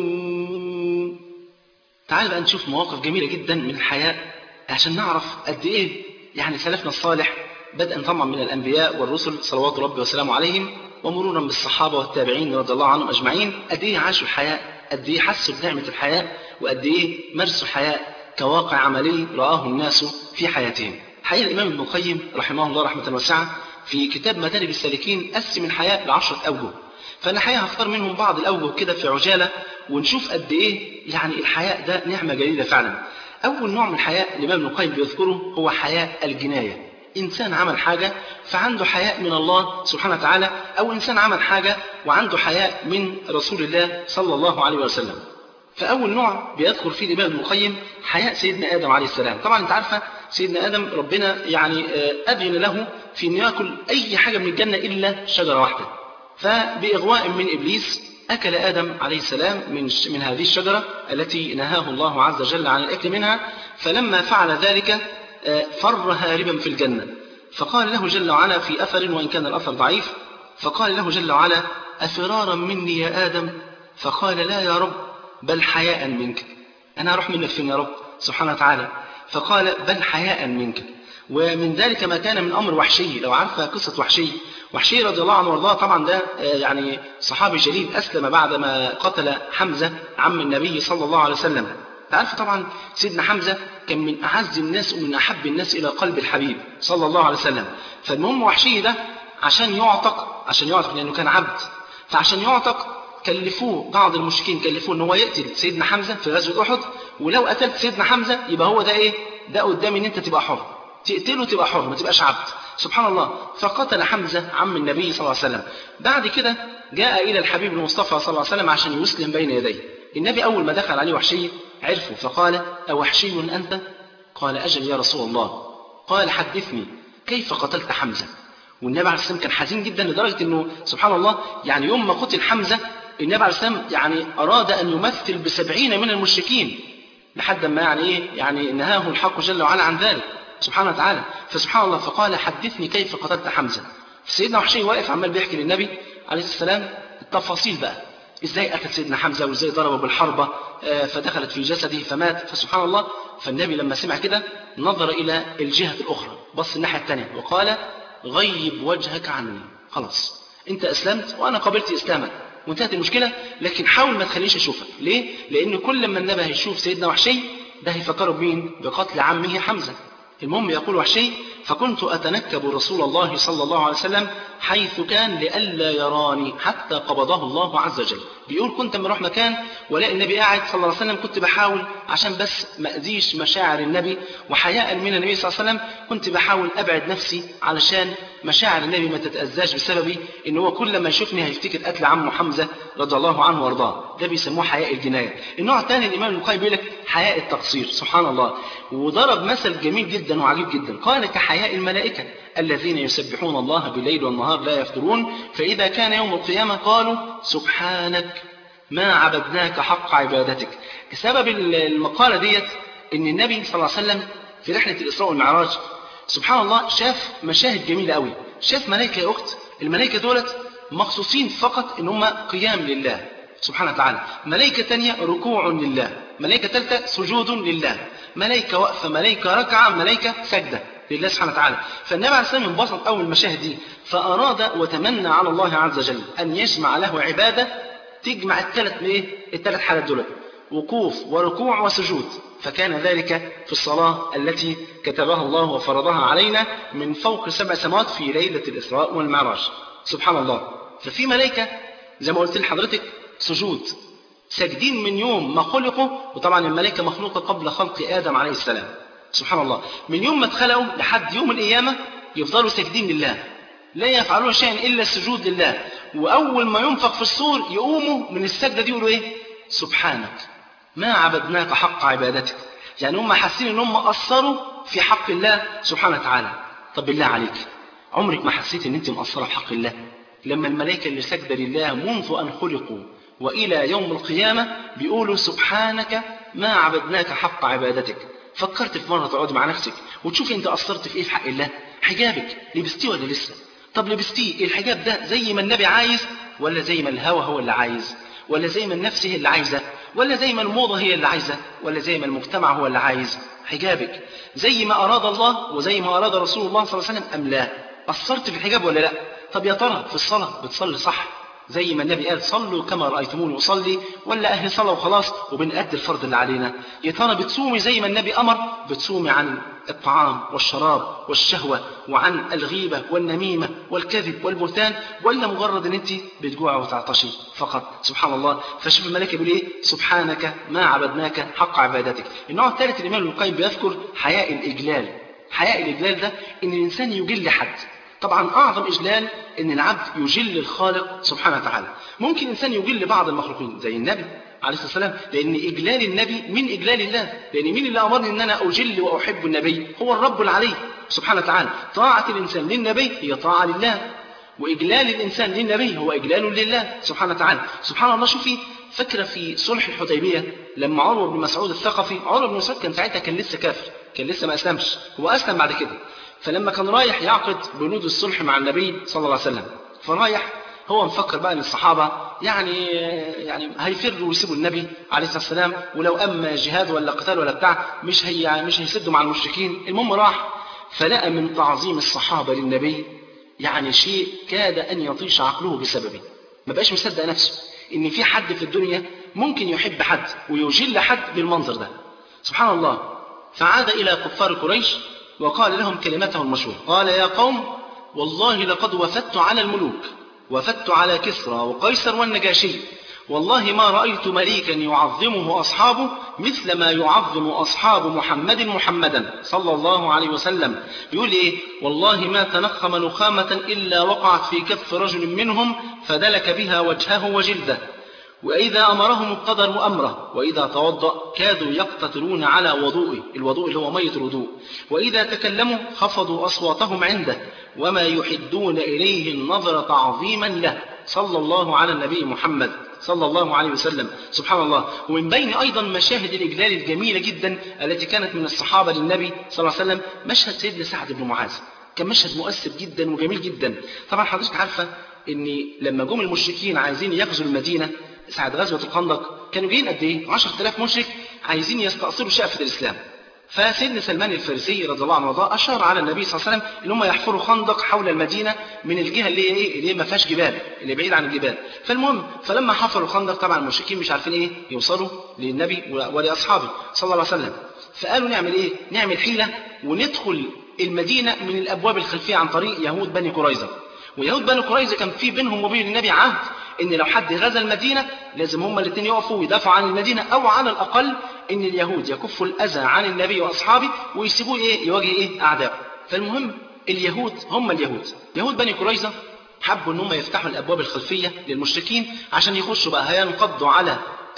[SPEAKER 2] تعال بقى نشوف مواقف جميلة جدا من الحياة عشان نعرف قد إيه يعني سلفنا الصالح، بدءا طبعا من الأنبياء والرسل صلوات ربي وسلامه عليهم، ومرورا بالصحابة والتابعين رضي الله عنهم أجمعين، قد إيه عاشوا الحياة، قد إيه حسوا بنعمة الحياة، وقد إيه مارسوا الحياة كواقع عملي رآه الناس في حياتهم. حقيقة الإمام ابن القيم رحمه الله رحمة واسعة في كتاب مدارج السالكين قسم الحياة ل10 أوجه، فأنا حقيقة هختار منهم بعض الأوجه كده في عجالة، ونشوف قد إيه يعني الحياة ده نعمة جليلة فعلا. أول نوع من الحياة الإمام ابن القيم بيذكره هو حياة الجناية. إنسان عمل حاجة فعنده حياء من الله سبحانه وتعالى، أو إنسان عمل حاجة وعنده حياء من رسول الله صلى الله عليه وسلم. فأول نوع بيذكر فيه الإمام ابن القيم حياء سيدنا آدم عليه السلام. طبعا أنت عارفة سيدنا آدم ربنا يعني أذن له في أن يأكل أي حاجة من الجنة إلا شجرة واحدة، فبإغواء من إبليس أكل آدم عليه السلام من هذه الشجرة التي نهاه الله عز وجل عن الأكل منها. فلما فعل ذلك فر هاربا في الجنة، فقال له جل وعلا في أثر وإن كان الأثر ضعيف، فقال له جل وعلا: أفرارا مني يا آدم؟ فقال: لا يا رب، بل حياء منك. أنا أروح منك فين يا رب سبحانه وتعالى؟ فقال: بل حياء منك. ومن ذلك ما كان من أمر وحشي. لو عارفة قصة وحشي رضي الله عنه وارضاه، طبعا ده يعني صحابي جليل أسلم بعدما قتل حمزة عم النبي صلى الله عليه وسلم. تعرف طبعا سيدنا حمزة كان من أعز الناس ومن أحب الناس إلى قلب الحبيب صلى الله عليه وسلم. فالمهم وحشي ده عشان يعتق لأنه كان عبد، فعشان يعتق كلفوه بعض المشركين، كلفوه ان هو يقتل سيدنا حمزة في غزوة أحد، ولو قتلت سيدنا حمزة يبقى هو ده ايه؟ ده قدامي ان انت تبقى حر، تقتله تبقى حر، ما تبقاش عبد. سبحان الله. فقتل حمزة عم النبي صلى الله عليه وسلم. بعد كده جاء إلى الحبيب المصطفى صلى الله عليه وسلم عشان يسلم بين يديه. النبي أول ما دخل عليه وحشي عرفه، فقال: أوحشي أنت؟ قال: أجل يا رسول الله. قال: حدثني كيف قتلت حمزة؟ والنبي عليه السلام كان حزين جدا لدرجة أنه سبحان الله يعني يوم ما قتل حمزة النبي عليه السلام يعني أراد أن يمثل ب70 من المشركين لحد ما يعني نهاه الحق جل وعلا عن ذلك سبحانه وتعالى. فسبحان الله فقال: حدثني كيف قتلت حمزة. سيدنا وحشي واقف عمال بيحكي للنبي عليه السلام التفاصيل بقى، ازاي قتل سيدنا حمزة وازاي ضربه بالحربة فدخلت في جسده فمات. فسبحان الله. فالنبي لما سمع كده نظر إلى الجهة الأخرى، بص الناحية الثانية وقال: غيب وجهك عني، خلاص انت أسلمت وأنا قبلت إسلامك وانتهت المشكلة، لكن حاول ما تخلينيش أشوفك. ليه؟ لأن كل ما النبي هيشوف سيدنا وحشي ده هيفكره بمين؟ بقتل عمه حمزة. المهم يقول وحشي: فكنت أتنكب رسول الله صلى الله عليه وسلم حيث كان لئلا يراني حتى قبضه الله عز وجل. بيقول كنت لما اروح مكان ولاقي النبي قاعد صلى الله عليه وسلم كنت بحاول عشان بس ما اذيش مشاعر النبي وحياء من النبي صلى الله عليه وسلم، كنت بحاول ابعد نفسي علشان مشاعر النبي ما تتأذاش بسببي، ان هو كل ما يشوفني هيفتكر قتل عمه حمزة رضي الله عنه وارضاه. ده بيسموه حياء الجناية. النوع الثاني الامام ابن القيم بيقول لك حياء التقصير. سبحان الله. وضرب مثل جميل جدا وعجيب جدا، قال كحياء الملائكة الذين يسبحون الله بالليل والنهار لا يفترون، فإذا كان يوم القيامة قالوا سبحانك ما عبدناك حق عبادتك. سبب المقالة ديت ان النبي صلى الله عليه وسلم في رحلة الإسراء والمعراج سبحان الله شاف مشاهد جميلة قوي. شاف ملائكة يا أخت، الملائكة دولت مخصوصين فقط ان هم قيام لله سبحانه وتعالى، ملائكة تانية ركوع لله، ملائكة ثالثة سجود لله، ملائكة وقفة، ملائكة ركعة، ملائكة سجدة لله سبحانه وتعالى. فالنبي عليه الصلاة والسلام انبسط أول المشاهد دي، فأراد وتمنى على الله عز وجل أن يجمع له عبادة تجمع الثلاث حالات دول، وقوف وركوع وسجود. فكان ذلك في الصلاة التي كتبها الله وفرضها علينا من فوق 7 سماوات في ليلة الإسراء والمعراج. سبحان الله. ففي ملائكة زي ما قلت لحضرتك سجود، ساجدين من يوم ما خلقوا، وطبعا الملائكة مخلوقة قبل خلق آدم عليه السلام. سبحان الله. من يوم ما اتخلقوا لحد يوم القيامة يفضلوا ساجدين لله، لا يفعلون شيئا إلا السجود لله. وأول ما ينفخ في الصور يقوموا من السجدة دي يقولوا إيه؟ سبحانك ما عبدناك حق عبادتك. يعني هم حاسين إن هم قصروا في حق الله سبحانه وتعالى. طب بالله عليك، عمرك ما حسيت إن أنت مقصرة في حق الله؟ لما الملائكة اللي سجد لله منذ أن خلقوا وإلى يوم القيامة بيقولوا سبحانك ما عبدناك حق عبادتك. فكرت في مرة تقعد مع نفسك وتشوفي أنت قصرت في إيه في حق الله؟ حجابك لبستيه ولا لسه؟ طب لبستيه الحجاب ده زي ما النبي عايز، ولا زي ما الهوى هو اللي عايز، ولا زي ما النفس هي اللي عايزة، ولا زي ما الموضة هي اللي عايزة، ولا زي ما المجتمع هو اللي عايز؟ حجابك زي ما أراد الله وزي ما أراد رسول الله صلى الله عليه وسلم أم لا؟ قصرت في الحجاب ولا لا؟ طب يا ترى في الصلاة بتصلي صح زي ما النبي قال صلوا كما رأيتموني أصلي، ولا أهل صلاة وخلاص وبنأدي الفرض اللي علينا؟ يا ترى بتصومي زي ما النبي أمر، بتصومي عن الطعام والشراب والشهوة وعن الغيبة والنميمة والكذب والبهتان، ولا مجرد ان انت بتجوع وتعطشي فقط؟ سبحان الله. فشوف الملائكة بيقول ايه؟ سبحانك ما عبدناك حق عبادتك. النوع الثالث الإمام ابن القيم بيذكر حياء الإجلال. حياء الإجلال ده ان الإنسان يجل حد. طبعا أعظم إجلال ان العبد يجل الخالق سبحانه وتعالى. ممكن الإنسان يجل بعض المخلوقين زي النبي عليه الصلاة والسلام، لأن إجلال النبي من إجلال الله، لأن مين اللي أمرني أن أنا أجل وأحب النبي؟ هو الرب العلي سبحانه وتعالى. طاعة الإنسان للنبي هي طاعة لله، وإجلال الإنسان للنبي هو إجلال لله سبحانه وتعالى. سبحان الله. شوفي فكرة في صلح الحديبية لما عروة بن مسعود الثقفي، عروة بن مسعود كان ساعتها كان لسه كافر، كان لسه ما أسلمش، هو أسلم بعد كده. فلما كان رايح يعقد بنود الصلح مع النبي صلى الله عليه وسلم، فرايح هو مفكر بقى ان الصحابة يعني هيفروا ويسيبوا النبي عليه الصلاة والسلام، ولو أما جهاد ولا قتال ولا بتاع مش هيسدوا مع المشركين. المهم راح فلقى من تعظيم الصحابة للنبي يعني شيء كاد أن يطيش عقله بسببه. ما بقاش مصدق نفسه ان في حد في الدنيا ممكن يحب حد ويجل حد بالمنظر ده. سبحان الله. فعاد إلى كفار قريش وقال لهم كلمته المشهورة، قال يا قوم والله لقد وفدت على الملوك، وفدت على كسرى وقيصر والنجاشي، والله ما رأيت مليكا يعظمه أصحابه مثل ما يعظم أصحاب محمدا صلى الله عليه وسلم. بيقول إيه؟ والله ما تنخم نخامة إلا وقعت في كف رجل منهم فدلك بها وجهه وجلده، وإذا أمرهم ابتدروا أمره، وإذا توضأ كادوا يقتتلون على وضوئه، الوضوء اللي هو مية الوضوء، وإذا تكلموا خفضوا أصواتهم عنده، وما يحدون إليه النظر تعظيما له صلى الله على النبي محمد صلى الله عليه وسلم. سبحان الله. ومن بين أيضا مشاهد الإجلال الجميلة جدا التي كانت من الصحابة للنبي صلى الله عليه وسلم مشهد سيدنا سعد بن معاذ. كان مشهد مؤثر جدا وجميل جدا. طبعا حضرتك عارفة ان لما جم المشركين عايزين يغزوا المدينة ساعة غزوة الخندق كانوا جايين قد ايه؟ 10,000 مشرك عايزين يستأصلوا شأفة الإسلام. فسيدنا سلمان الفارسي رضي الله عنه وارضاه أشار على النبي صلى الله عليه وسلم ان هم يحفروا خندق حول المدينة من الجهة اللي ما فيهاش جبال، اللي بعيد عن الجبال. فالمهم فلما حفروا الخندق طبعا المشركين مش عارفين ايه يوصلوا للنبي ولأصحابه صلى الله عليه وسلم. فقالوا نعمل ايه؟ نعمل حيلة وندخل المدينة من الأبواب الخلفية عن طريق يهود بني قريظة. ويهود بني قريظة كان في بينهم وبين النبي عهد إن لو حد غزا المدينة لازم هما الاثنين يقفوا ويدافعوا عن المدينة، أو على الأقل إن اليهود يكفوا الأذى عن النبي وأصحابه ويسيبوه يواجه أعداء. فالمهم اليهود هم اليهود، يهود بني قريظة حبوا إن هم يفتحوا الأبواب الخلفية للمشركين عشان يخشوا بقى هينقضوا على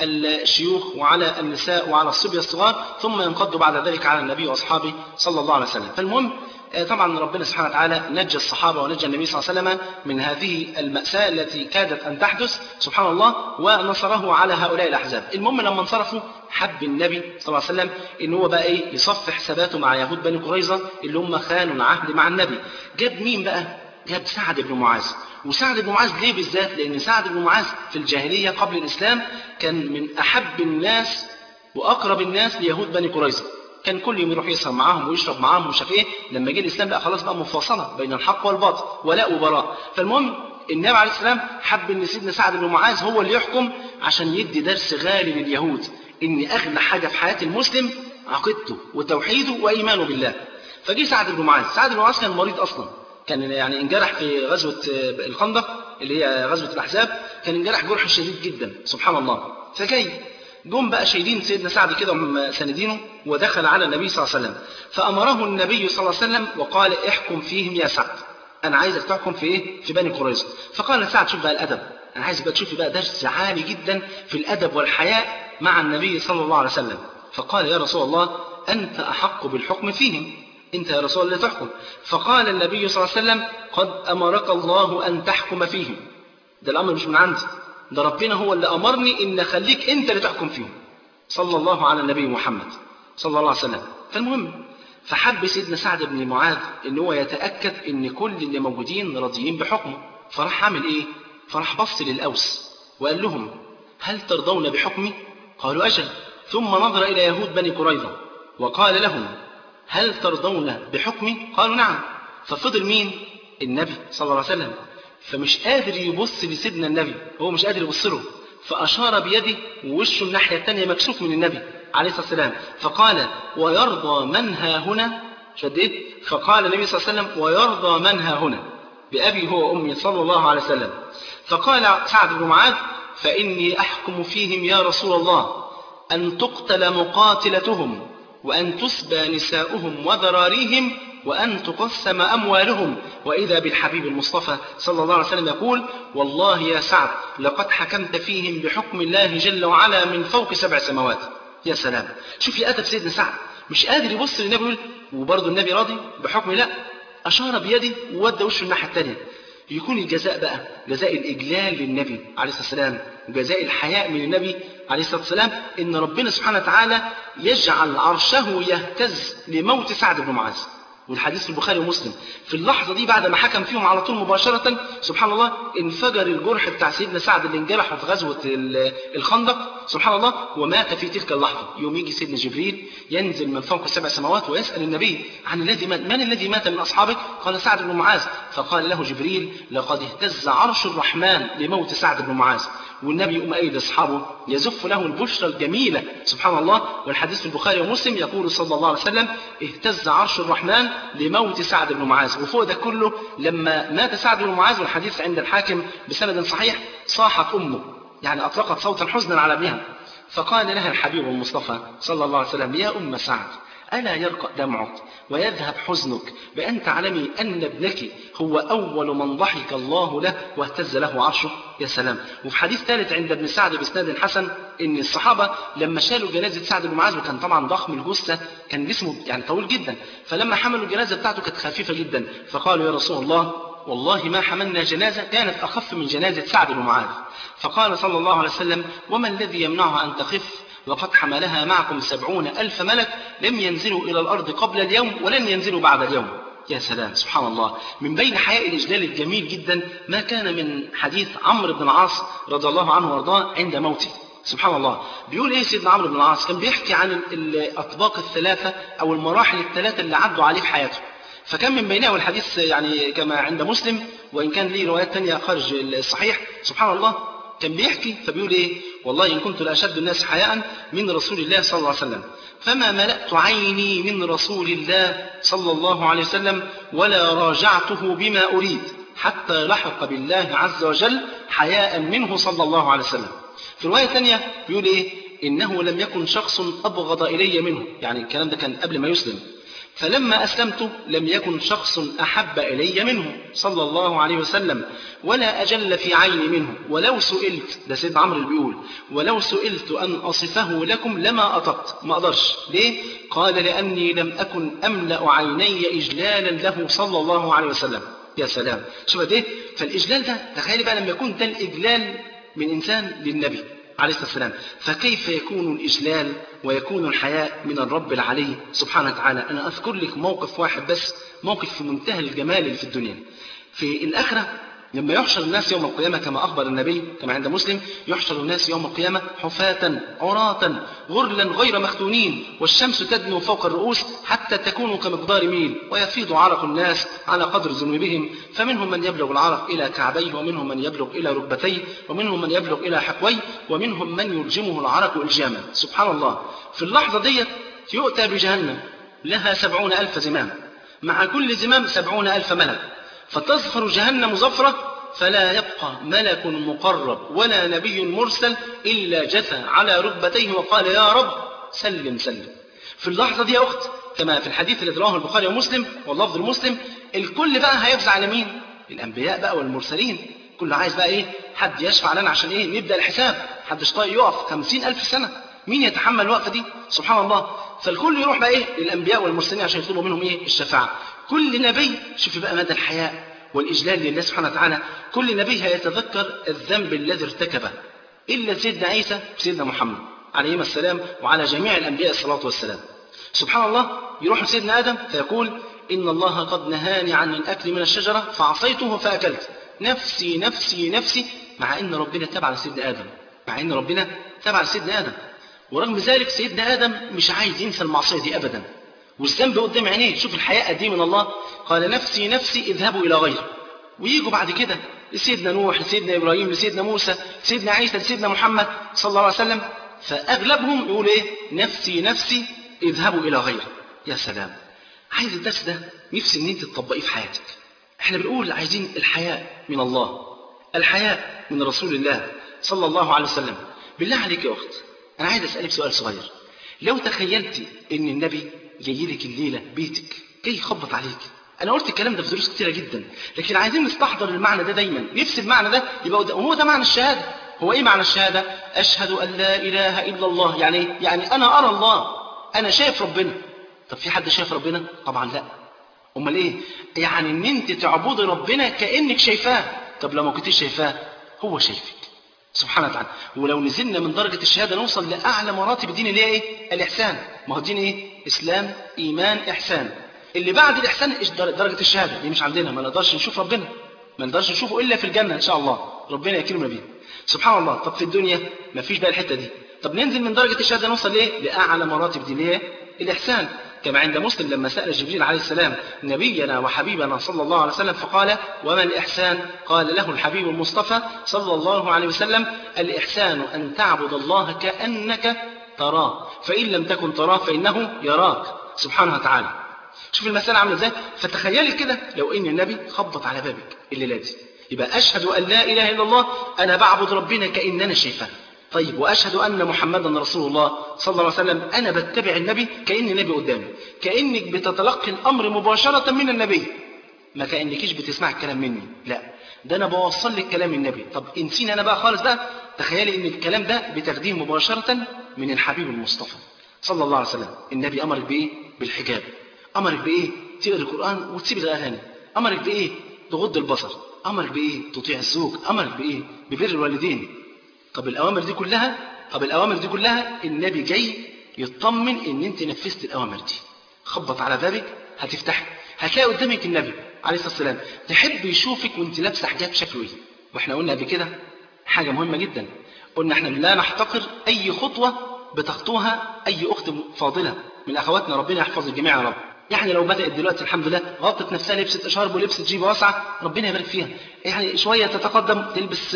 [SPEAKER 2] الشيوخ وعلى النساء وعلى الصبية الصغار، ثم ينقضوا بعد ذلك على النبي وأصحابه صلى الله عليه وسلم. فالمهم طبعا ربنا سبحانه وتعالى نجى الصحابة ونجى النبي صلى الله عليه وسلم من هذه المأساة التي كادت أن تحدث سبحان الله، ونصره على هؤلاء الأحزاب. المهم لما انصرفوا حب النبي صلى الله عليه وسلم إن هو بقى يصفح حساباته مع يهود بني قريظة اللي هم خانوا العهد مع النبي. جاب مين بقى؟ جاب سعد بن معاذ. وسعد بن معاذ ليه بالذات؟ لأن سعد بن معاذ في الجاهلية قبل الإسلام كان من أحب الناس وأقرب الناس ليهود بني قريظة، كان كل يوم يروح يسهر معاهم ويشرب معاهم ومش عارف ايه. لما جه الإسلام بقى خلاص بقى مفاصلة بين الحق والباطل، ولاء وبراء. فالمهم النبي عليه السلام حب ان سيدنا سعد بن معاذ هو اللي يحكم عشان يدي درس غالي لليهود ان اغلى حاجة في حياة المسلم عقيدته وتوحيده وإيمانه بالله. فجه سعد بن معاذ. سعد بن معاذ كان مريض أصلا، كان يعني انجرح في غزوة الخندق اللي هي غزوة الأحزاب، كان انجرح جرح شديد جدا سبحان الله. فجاي جم بقى شايلين سيدنا سعد كده وهم ساندينه، ودخل على النبي صلى الله عليه وسلم فأمره النبي صلى الله عليه وسلم وقال احكم فيهم يا سعد، أنا عايزك تحكم في إيه؟ في بني قريظة. فقال سعد شوف بقى الأدب، أنا عايزك بقى تشوفي بقى درس عالي جدا في الأدب والحياء مع النبي صلى الله عليه وسلم. فقال يا رسول الله أنت أحق بالحكم فيهم، أنت يا رسول الله تحكم. فقال النبي صلى الله عليه وسلم قد أمرك الله أن تحكم فيهم، ده الأمر مش من عندي، ده ربنا هو اللي أمرني إن أخليك أنت اللي تحكم فيهم، صلى الله على النبي محمد صلى الله عليه وسلم. فالمهم فحب سيدنا سعد بن معاذ إن هو يتأكد إن كل اللي موجودين راضيين بحكمه. فراح عامل إيه؟ فراح بص للأوس وقال لهم هل ترضون بحكمي؟ قالوا أجل. ثم نظر إلى يهود بني قريظة وقال لهم هل ترضون بحكمي؟ قالوا نعم. ففضل مين؟ النبي صلى الله عليه وسلم. فمش قادر يبص لسيدنا النبي، هو مش قادر يبص له، فأشار بيده ووشه الناحية الثانية مكشوف من النبي عليه الصلاة والسلام. فقال ويرضى من ها هنا؟ شديد. فقال النبي صلى الله عليه وسلم ويرضى من ها هنا بأبي هو وأمي صلى الله عليه وسلم. فقال سعد بن معاذ فإني أحكم فيهم يا رسول الله أن تقتل مقاتلتهم وأن تسبى نساؤهم وذراريهم وأن تقسم أموالهم. وإذا بالحبيب المصطفى صلى الله عليه وسلم يقول والله يا سعد لقد حكمت فيهم بحكم الله جل وعلا من فوق 7 سماوات. يا سلام، شوف يا أدب سيدنا سعد، مش قادر يبص للنبي يقول وبرضه النبي راضي بحكم، لا، أشار بيده وودى وشه الناحية الثانية. يكون الجزاء بقى جزاء الإجلال للنبي عليه الصلاة والسلام وجزاء الحياء من النبي عليه الصلاة والسلام إن ربنا سبحانه وتعالى يجعل عرشه يهتز لموت سعد بن معاذ. والحديث في البخاري ومسلم. في اللحظة دي بعد ما حكم فيهم على طول مباشرة سبحان الله انفجر الجرح بتاع سيدنا سعد اللي انجرحه في غزوة الخندق سبحان الله ومات في تلك اللحظة. يوم يجي سيدنا جبريل ينزل من فوق 7 سماوات ويسأل النبي عن الذي مات، من الذي مات من أصحابك؟ قال سعد بن معاذ. فقال له جبريل لقد اهتز عرش الرحمن لموت سعد بن معاذ. والنبي يقوم أيد أصحابه يزف له البشرى الجميلة سبحان الله. والحديث في البخاري ومسلم يقول صلى الله عليه وسلم اهتز عرش الرحمن لموت سعد بن معاذ. وفوق ده كله لما مات سعد بن معاذ والحديث عند الحاكم بسند صحيح صاحت أمه، يعني أطلقت صوتا حزنا على ابنها. فقال لها الحبيب المصطفى صلى الله عليه وسلم يا أم سعد ألا يرقى دمعك ويذهب حزنك بأن تعلمي أن ابنك هو أول من ضحك الله له واهتز له عرشه. يا سلام. وفي حديث ثالث عند ابن سعد بإسناد حسن إن الصحابة لما شالوا جنازة سعد بن معاذ وكان طبعا ضخم الجثة كان جسمه يعني طويل جدا، فلما حملوا الجنازة بتاعته كانت خفيفة جدا فقالوا يا رسول الله والله ما حملنا جنازة كانت أخف من جنازة سعد بن معاذ. فقال صلى الله عليه وسلم وما الذي يمنعها أن تخف وقد حملها معكم 70,000 ملك لم ينزلوا إلى الأرض قبل اليوم ولن ينزلوا بعد اليوم. يا سلام سبحان الله. من بين حياء الإجلال الجميل جدا ما كان من حديث عمرو بن العاص رضي الله عنه وارضاه عند موته. سبحان الله. بيقول ايه سيدنا عمرو بن العاص؟ كان بيحكي عن الأطباق الثلاثة أو المراحل الثلاثة اللي عدوا عليه في حياته. فكان من بينها والحديث يعني كما عند مسلم وإن كان ليه روايات تانية خارج الصحيح سبحان الله. كان بيحكي فبيقول ايه والله إن كنت لأشد الناس حياء من رسول الله صلى الله عليه وسلم، فما ملأت عيني من رسول الله صلى الله عليه وسلم ولا راجعته بما أريد حتى لحق بالله عز وجل حياء منه صلى الله عليه وسلم. في رواية ثانية بيقول إنه لم يكن شخص أبغض إلي منه، يعني الكلام ده كان قبل ما يسلم، فلما أسلمت لم يكن شخص أحب إلي منه صلى الله عليه وسلم ولا أجل في عيني منه، ولو سئلت، ده سيد عمرو اللي بيقول، ولو سئلت أن أصفه لكم لما أطقت، ما أقدرش. ليه؟ قال لأني لم أكن أملأ عيني إجلالا له صلى الله عليه وسلم. يا سلام، شوف ده. فالإجلال ده، تخيل بقى لما يكون ده الإجلال من إنسان للنبي عليه الصلاة والسلام، فكيف يكون الإجلال ويكون الحياء من الرب العلي سبحانه وتعالى. أنا أذكر لك موقف واحد بس، موقف في منتهى الجمال اللي في الدنيا. في الآخرة لما يحشر الناس يوم القيامة كما أخبر النبي كما عند مسلم، يحشر الناس يوم القيامة حفاة عراة غرلا غير مختونين، والشمس تدنو فوق الرؤوس حتى تكون كمقدار ميل، ويفيض عرق الناس على قدر ذنوبهم، فمنهم من يبلغ العرق إلى كعبيه، ومنهم من يبلغ إلى ركبتيه، ومنهم من يبلغ إلى حقويه، ومنهم من يلجمه العرق إلجاما. سبحان الله. في اللحظة دي يؤتى بجهنم لها 70,000 زمام، مع كل زمام 70,000 ملك، فتزفر جهنم زفرة، فلا يبقى ملك مقرب ولا نبي مرسل إلا جثى على ركبتيه وقال يا رب سلم سلم. في اللحظة دي يا أخت كما في الحديث الذي رواه البخاري ومسلم واللفظ المسلم، الكل بقى هيفزع لمين؟ الأنبياء بقى والمرسلين، كل عايز بقى حد يشفع لنا عشان نبدأ الحساب، حدش طايق يقف 50,000 سنة، مين يتحمل الوقفة دي؟ سبحان الله. فالكل يروح بقى للأنبياء والمرسلين عشان يطلبوا منهم الشفاعة. كل نبي، شوف بقى مدى الحياء والإجلال لله سبحانه وتعالى، كل نبي هيتذكر الذنب الذي ارتكبه، إلا سيدنا عيسى وسيدنا محمد عليهما السلام وعلى جميع الأنبياء الصلاة والسلام. سبحان الله. يروح لسيدنا آدم فيقول إن الله قد نهاني عن الأكل من الشجرة فعصيته فأكلت، نفسي نفسي نفسي، مع إن ربنا تبع لسيدنا آدم، مع إن ربنا تبع لسيدنا آدم، ورغم ذلك سيدنا آدم مش عايز ينسى المعصية دي أبدا، والذنب قدام عينيه. شوف الحياء دي من الله، قال نفسي نفسي اذهبوا إلى غيره. ويجوا بعد كده لسيدنا نوح، لسيدنا إبراهيم، لسيدنا موسى، لسيدنا عيسى، لسيدنا محمد صلى الله عليه وسلم، فأغلبهم يقول نفسي نفسي اذهبوا إلى غيره. يا سلام، عايز الدرس ده نفسي ان انت تطبقيه في حياتك. احنا بنقول عايزين الحياء من الله، الحياء من رسول الله صلى الله عليه وسلم. بالله عليك يا أخت، أنا عايز أسألك سؤال صغير. لو تخيلتي ان النبي جاي لك الليلة بيتك، جاي يخبط عليك، أنا قلت الكلام ده في دروس كتيرة جدا، لكن عايزين نستحضر المعنى ده دايما، نفس المعنى ده يبقى هو ده معنى الشهادة. هو إيه معنى الشهادة؟ أشهد أن لا إله إلا الله. يعني أنا أرى الله، أنا شايف ربنا. طب في حد شايف ربنا؟ طبعا لا. أمال إيه؟ يعني إن أنت تعبدي ربنا كأنك شايفاه. طب لو ما كنتش شايفاه، هو شايفك سبحانه وتعالى. ولو نزلنا من درجة الشهادة نوصل لأعلى مراتب الدين اللي هي الإحسان. ما هو الدين إسلام، إيمان، إحسان. اللي بعد الإحسان درجة الشهادة دي مش عندنا، ما نقدرش نشوف ربنا، ما نقدرش نشوفه إلا في الجنة إن شاء الله، ربنا يكرمنا بيه سبحان الله. طب في الدنيا ما فيش بقى الحتة دي. طب ننزل من درجة الشهادة نوصل لأعلى مراتب دي اللي هي الإحسان، كما عند مسلم لما سأل جبريل عليه السلام نبينا وحبيبنا صلى الله عليه وسلم فقال وما الإحسان؟ قال له الحبيب المصطفى صلى الله عليه وسلم الإحسان أن تعبد الله كأنك تراه، فإن لم تكن تراه فإنه يراك سبحانه وتعالى. شوف المسألة عاملة ازاي. فتخيلي كده لو ان النبي خبط على بابك الليلة دي، يبقى أشهد أن لا إله إلا الله، أنا بعبد ربنا كأننا شايفاه. طيب وأشهد أن محمدا رسول الله صلى الله عليه وسلم، أنا بتبع النبي كأن النبي قدامي، كأنك بتتلقي الأمر مباشرة من النبي، ما كأنكيش بتسمع الكلام مني، لا ده أنا بوصل لك كلام النبي. طب انسيني أنا بقى خالص بقى، تخيلي ان الكلام ده بتاخديه مباشرة من الحبيب المصطفى صلى الله عليه وسلم. النبي أمرك بإيه؟ بالحجاب. أمرك بإيه؟ تقرأ القرآن وتسيب الأغاني. أمرك بإيه؟ تغض البصر. أمرك بإيه؟ تطيع الزوج. أمرك بإيه؟ ببر الوالدين. طب الأوامر دي كلها النبي جاي يطمن إن أنت نفذت الأوامر دي. خبط على بابك هتفتح، هتلاقي قدامك النبي عليه الصلاة والسلام، تحب يشوفك وأنت لابسة حجاب شكله إيه. وإحنا قلنا قبل كده حاجة مهمة جدا، قلنا إحنا لا نحتقر أي خطوة بتخطوها أي أخت فاضلة من أخواتنا، ربنا يحفظ الجميع يا رب. يعني لو بدأت دلوقتي الحمد لله غطت نفسها، لبست إشارب ولبست جيبة واسعة، ربنا يبارك فيها. يعني شوية تتقدم تلبس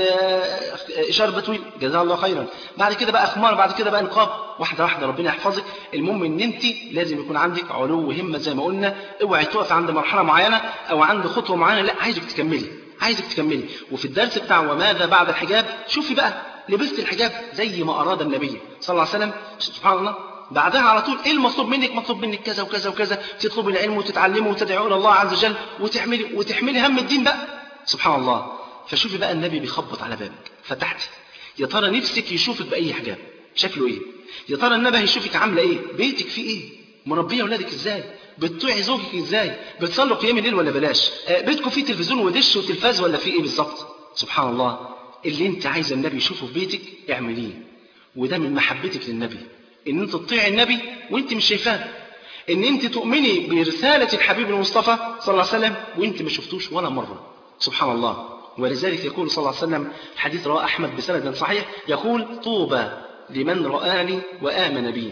[SPEAKER 2] إشارب طويل، جزاها الله خيرا. بعد كده بقى خمار، بعد كده بقى نقاب، واحدة واحدة ربنا يحفظك. المهم ان انت لازم يكون عندك علو همة زي ما قلنا. اوعي تقف عند مرحلة معينة او عند خطوة معينة، لا، عايزك تكملي. وفي الدرس بتاع وماذا بعد الحجاب، شوفي بقى لبست الحجاب زي ما أراد النبي صلى الله عليه وسلم، سبحان الله. بعدها على طول ايه المطلوب منك؟ مطلوب منك كذا وكذا وكذا، تطلبي العلم وتتعلمي وتدعو الى الله عز وجل وتحملي هم الدين بقى، سبحان الله. فشوفي بقى النبي بيخبط على بابك، فتحتي، يا ترى نفسك يشوفك باي حجاب، شكله ايه؟ يا ترى النبي هيشوفك عامله ايه؟ بيتك فيه ايه؟ مربيه اولادك ازاي؟ بتطيعي زوجك ازاي؟ بتصلوا قيام الليل ولا بلاش؟ بيتكم فيه تلفزيون ودش وتلفاز ولا فيه ايه بالظبط؟ سبحان الله. اللي انت عايزه النبي يشوفه في بيتك اعمليه، وده من محبتك للنبي، ان انت تطيعي النبي وانت مش شايفاه، ان انت تؤمني برسالة الحبيب المصطفى صلى الله عليه وسلم وانت ما شفتوش ولا مرة، سبحان الله. ولذلك يقول صلى الله عليه وسلم، حديث رواه أحمد بسند صحيح، يقول: طوبى لمن رآني وآمن بي،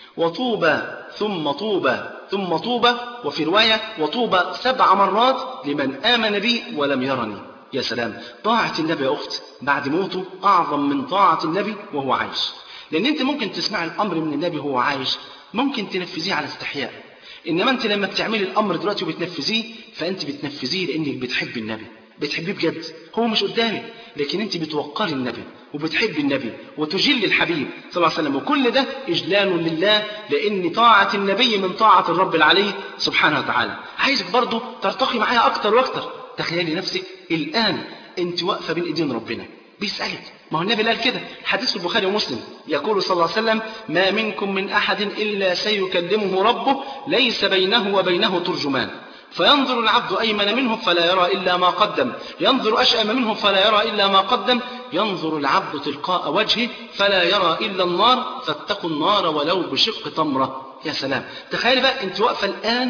[SPEAKER 2] وطوبى ثم طوبى ثم طوبى، وفي رواية وطوبى 7 مرات لمن آمن بي ولم يرني. يا سلام، طاعة النبي يا أخت بعد موته أعظم من طاعة النبي وهو عايش. لأن أنت ممكن تسمع الأمر من النبي وهو عايش، ممكن تنفذيه على استحياء، إنما أنت لما بتعملي الأمر دلوقتي وبتنفذيه، فأنت بتنفذيه لأنك بتحب النبي، بتحبيه بجد. هو مش قدامك، لكن أنت بتوقري النبي وبتحب النبي وتجل الحبيب صلى الله عليه وسلم، وكل ده إجلال لله، لأن طاعة النبي من طاعة الرب العلي سبحانه وتعالى. عايزك برضو ترتقي معايا أكتر وأكتر. تخيلي نفسك الآن أنت واقفة بين إيدين ربنا بيسألك. ما هو النبي قال كده، حديث في البخاري ومسلم، يقول صلى الله عليه وسلم: ما منكم من أحد إلا سيكلمه ربه ليس بينه وبينه ترجمان، فينظر العبد أيمن منه فلا يرى إلا ما قدم، ينظر أشأم منه فلا يرى إلا ما قدم، ينظر العبد تلقاء وجهه فلا يرى إلا النار، فاتقوا النار ولو بشق تمرة. يا سلام، تخيل بقى أنت واقفة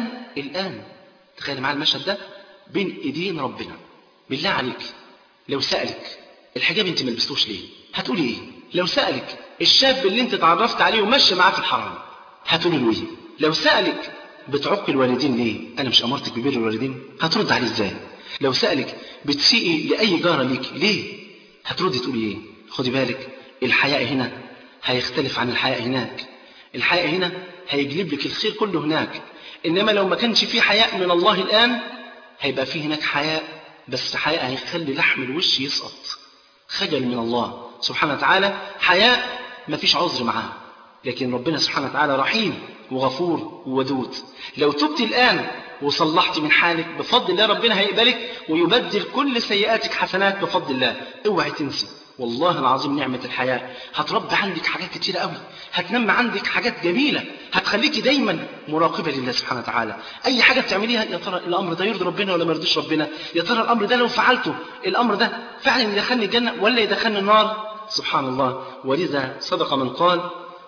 [SPEAKER 2] الآن تخيل معايا المشهد ده بين إيدين ربنا. بالله عليك لو سألك الحجاب انت ما لبستوش ليه، هتقولي ايه؟ لو سألك الشاب اللي انت اتعرفت عليه ومشي معاه في الحرام، هتقولي له ايه؟ لو سألك بتعق الوالدين ليه، انا مش امرتك ببر الوالدين، هترد عليه ازاي؟ لو سألك بتسيئي لاي جارة ليك ليه، هتردي تقولي ايه؟ خدي بالك، الحياء هنا هيختلف عن الحياء هناك. الحياء هنا هيجلب لك الخير كله هناك، انما لو ما كانش فيه حياء من الله الان، هيبقى فيه هناك حياء، بس حياء هيخلي لحم الوش يسقط، خجل من الله سبحانه وتعالى، حياء ما فيش عذر معاه. لكن ربنا سبحانه وتعالى رحيم وغفور وودود. لو تبت الآن وصلحت من حالك بفضل الله، ربنا هيقبلك ويبدل كل سيئاتك حسنات بفضل الله. اوعي تنسي والله العظيم نعمة الحياء هتربي عندك حاجات كتيرة قوي، هتنمي عندك حاجات جميلة، هتخليكي دايما مراقبة لله سبحانه وتعالى. أي حاجة بتعمليها يا ترى الأمر ده يرضي ربنا ولا ما يرضيش ربنا؟ يا ترى الأمر ده لو فعلته الأمر ده فعلا يدخلني الجنة ولا يدخلني النار؟ سبحان الله. ولذا صدق من قال: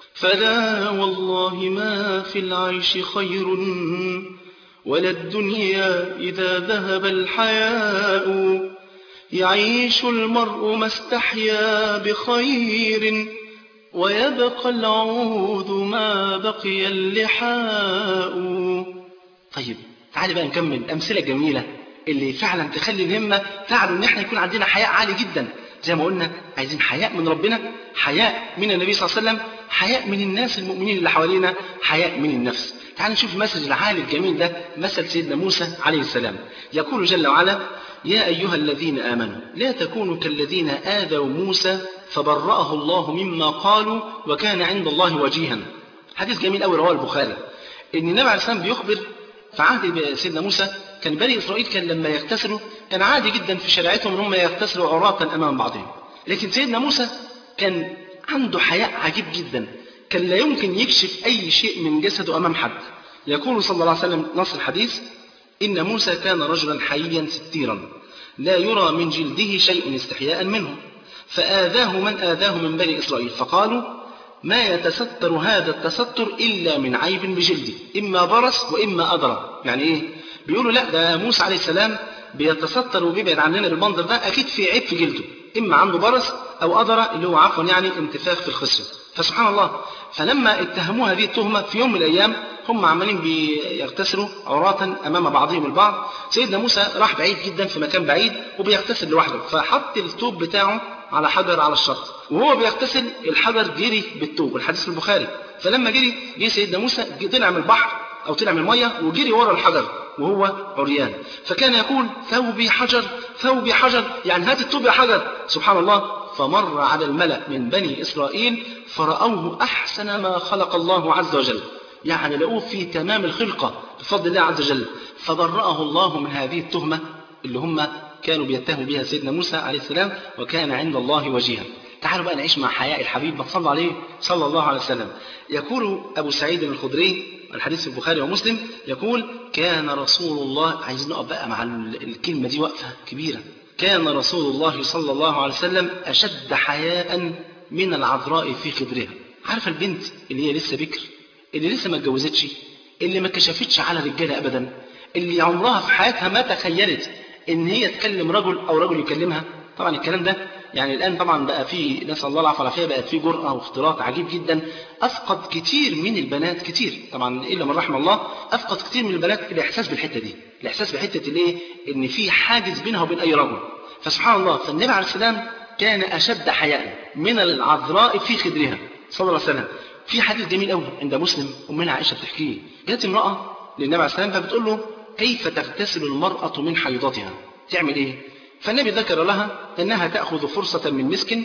[SPEAKER 2] فلا والله ما في العيش خير ولا الدنيا إذا ذهب الحياء، يعيش المرء ما استحيا بخير ويبقى العود ما بقي اللحاء. طيب تعالي بقى نكمل أمثلة جميلة اللي فعلا تخلي الهمة تعلو، ان احنا يكون عندنا حياء عالي جدا. زي ما قلنا عايزين حياء من ربنا، حياء من النبي صلى الله عليه وسلم، حياء من الناس المؤمنين اللي حوالينا، حياء من النفس. تعالوا نشوف المثل العالي الجميل ده، مثل سيدنا موسى عليه السلام. يقول جل وعلا: يا أيها الذين آمنوا لا تكونوا كالذين آذوا موسى فبرأه الله مما قالوا وكان عند الله وجيها. حديث جميل قوي رواه البخاري، ان النبي عليه السلام بيخبر في عهد سيدنا موسى كان بني إسرائيل كان لما يغتسلوا كان عادي جدا في شريعتهم ان هم يغتسلوا عراة امام بعضهم، لكن سيدنا موسى كان عنده حياء عجيب جدا، كان لا يمكن يكشف اي شيء من جسده امام حد. يقول صلى الله عليه وسلم نص الحديث: ان موسى كان رجلا حييا ستيرا لا يرى من جلده شيء استحياء منه، فآذاه من آذاه من بني إسرائيل، فقالوا: ما يتستر هذا التستر إلا من عيب بجلده، إما برص وإما أدرى. يعني إيه؟ بيقولوا لا، ده موسى عليه السلام بيتستر وبيبعد عننا بالمنظر ده، أكيد في عيب في جلده، إما عنده برص أو أدرى اللي هو عفوا يعني انتفاخ في الخصية. فسبحان الله، فلما اتهموها هذه التهمة في يوم من الأيام هم عمالين بيغتسلوا عراة أمام بعضهم البعض، سيدنا موسى راح بعيد جدا في مكان بعيد وبيغتسل لوحده، فحط الثوب بتاعه على حجر على الشط، وهو بيغتسل الحجر جري بالثوب، والحديث في البخاري. فلما جه سيدنا موسى طلع من البحر أو طلع من المية وجري ورا الحجر وهو عريان، فكان يقول ثوبي حجر ثوبي حجر، يعني هات الثوب يا حجر. سبحان الله، فمر على الملأ من بني إسرائيل فرأوه أحسن ما خلق الله عز وجل، يعني لقوه في تمام الخلقة بفضل الله عز وجل، فبرأه الله من هذه التهمة اللي هم كانوا بيتهموا بها سيدنا موسى عليه السلام، وكان عند الله وجيها. تعالوا بقى نعيش مع حياء الحبيب، صلى عليه صلى الله عليه وسلم. يقول أبو سعيد الخدري، الحديث في البخاري ومسلم، يقول كان رسول الله، عايزين نقف بقى مع الكلمة دي وقفة كبيرة، كان رسول الله صلى الله عليه وسلم أشد حياء من العذراء في خدرها. عارفة البنت اللي هي لسه بكر، اللي لسه ما اتجوزتش، اللي ما كشفتش على رجالة أبدا، اللي عمرها في حياتها ما تخيلت إن هي تكلم رجل أو رجل يكلمها. طبعا الكلام ده يعني الآن طبعا بقى فيه، نسأل الله العافية والعافية، بقت فيه جرأة واختلاط عجيب جدا، أفقد كتير من البنات، كتير طبعا إلا من رحم الله، أفقد كتير من البنات الإحساس بالحتة دي، الإحساس بحتة الإيه، إن في حاجز بينها وبين أي رجل. فسبحان الله، فالنبي عليه السلام كان أشد حياء من العذراء في خدرها صلى الله عليه وسلم. في حديث جميل قوي عند مسلم، أمنا عائشة بتحكيه، جاءت امرأة للنبي عليه السلام فبتقول له كيف تغتسل المرأة من حيضتها، تعمل إيه؟ فالنبي ذكر لها أنها تأخذ فرصة من مسك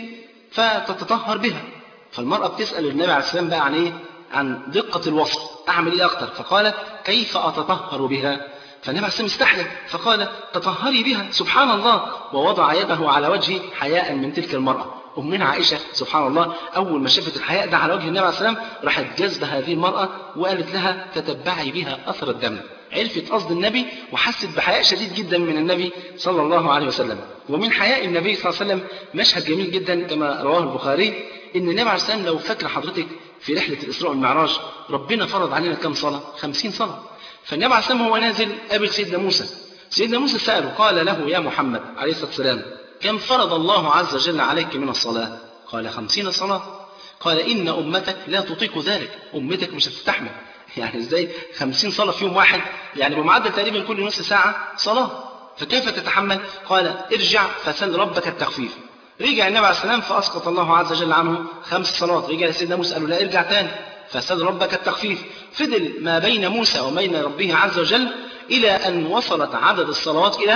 [SPEAKER 2] فتتطهر بها. فالمرأة بتسأل النبي عليه السلام بقى عن إيه؟ عن دقة الوصف، أعمل إيه أكتر؟ فقالت كيف أتطهر بها؟ فالنبي عليه السلام استحيا فقال تطهري بها. سبحان الله، ووضع يده على وجهه حياء من تلك المرأة. أمنا عائشة سبحان الله أول ما شافت الحياء ده على وجه النبي عليه السلام راحت جذب هذه المرأة وقالت لها تتبعي بها أثر الدم. عرفت قصد النبي وحست بحياء شديد جدا من النبي صلى الله عليه وسلم. ومن حياء النبي صلى الله عليه وسلم مشهد جميل جدا كما رواه البخاري، إن النبي عليه السلام لو فاكر حضرتك في رحلة الإسراء والمعراج ربنا فرض علينا كم صلاة؟ 50 صلاة. فالنبي عليه السلام هو نازل قابل سيدنا موسى، سيدنا موسى سأله قال له يا محمد عليه الصلاة والسلام كم فرض الله عز وجل عليك من الصلاة؟ قال 50 صلاة. قال إن أمتك لا تطيق ذلك، أمتك مش هتستحمل. يعني إزاي 50 صلاة في يوم واحد؟ يعني بمعدل تقريبا كل نص ساعة صلاة، فكيف تتحمل؟ قال ارجع فسل ربك التخفيف. رجع النبي عليه السلام فأسقط الله عز وجل عنه 5 صلوات. رجع لسيدنا موسى قال له لا ارجع تاني فسل ربك التخفيف. فضل ما بين موسى وبين ربه عز وجل إلى أن وصلت عدد الصلوات إلى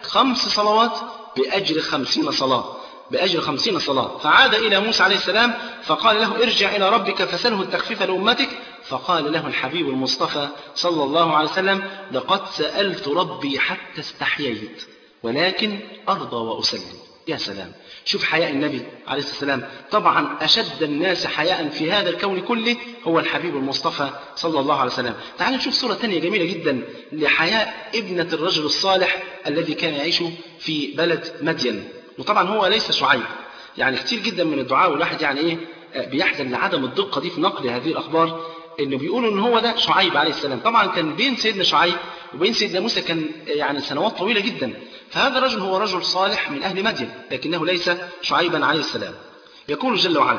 [SPEAKER 2] 5 صلوات بأجر 50 صلاة، بأجر 50 صلاة. فعاد إلى موسى عليه السلام فقال له ارجع إلى ربك فسله التخفيف لأمتك. فقال له الحبيب المصطفى صلى الله عليه وسلم لقد سألت ربي حتى استحييت ولكن أرضى وأسلم. يا سلام، شوف حياء النبي عليه الصلاة والسلام. طبعا أشد الناس حياء في هذا الكون كله هو الحبيب المصطفى صلى الله عليه وسلم. تعالوا نشوف صورة تانية جميلة جدا لحياء ابنة الرجل الصالح الذي كان يعيش في بلد مدين. وطبعا هو ليس شعيب، يعني كتير جدا من الدعاء والواحد يعني ايه بيحزن لعدم الدقة دي في نقل هذه الأخبار، انه بيقولوا ان هو ده شعيب عليه السلام. طبعا كان بين سيدنا شعيب وبين سيدنا موسى كان يعني سنوات طويلة جدا، فهذا الرجل هو رجل صالح من أهل مدين لكنه ليس شعيبا عليه السلام. يقول جل وعلا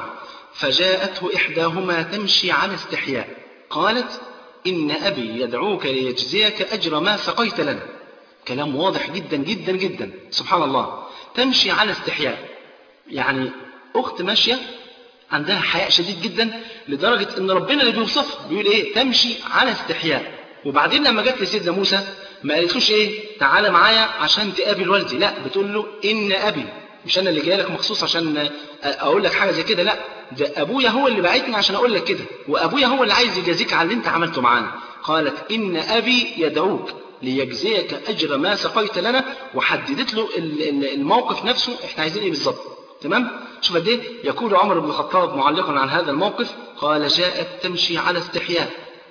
[SPEAKER 2] فجاءته إحداهما تمشي على استحياء قالت إن أبي يدعوك ليجزيك أجر ما سقيت لنا. كلام واضح جدا جدا جدا، سبحان الله. تمشي على استحياء، يعني أخت ماشية عندها حياء شديد جدا لدرجة ان ربنا اللي بيوصفها بيقول ايه تمشي على استحياء. وبعدين لما جت لسيدنا موسى ما قالتلوش ايه تعالى معايا عشان تقابل والدي، لا بتقول له ان ابي، مش انا اللي جاي لك مخصوص عشان اقول لك حاجه زي كده، لا ده ابويا هو اللي بعتني عشان اقول لك كده، وابويا هو اللي عايز يجازيك على اللي انت عملته معانا. قالت ان ابي يدعوك ليجزيك اجر ما سقيت لنا، وحددت له الموقف نفسه احنا عايزين ايه بالظبط. تمام؟ شوف قد ايه. يقول عمر بن الخطاب معلقا عن هذا الموقف قال جاءت تمشي على استحياء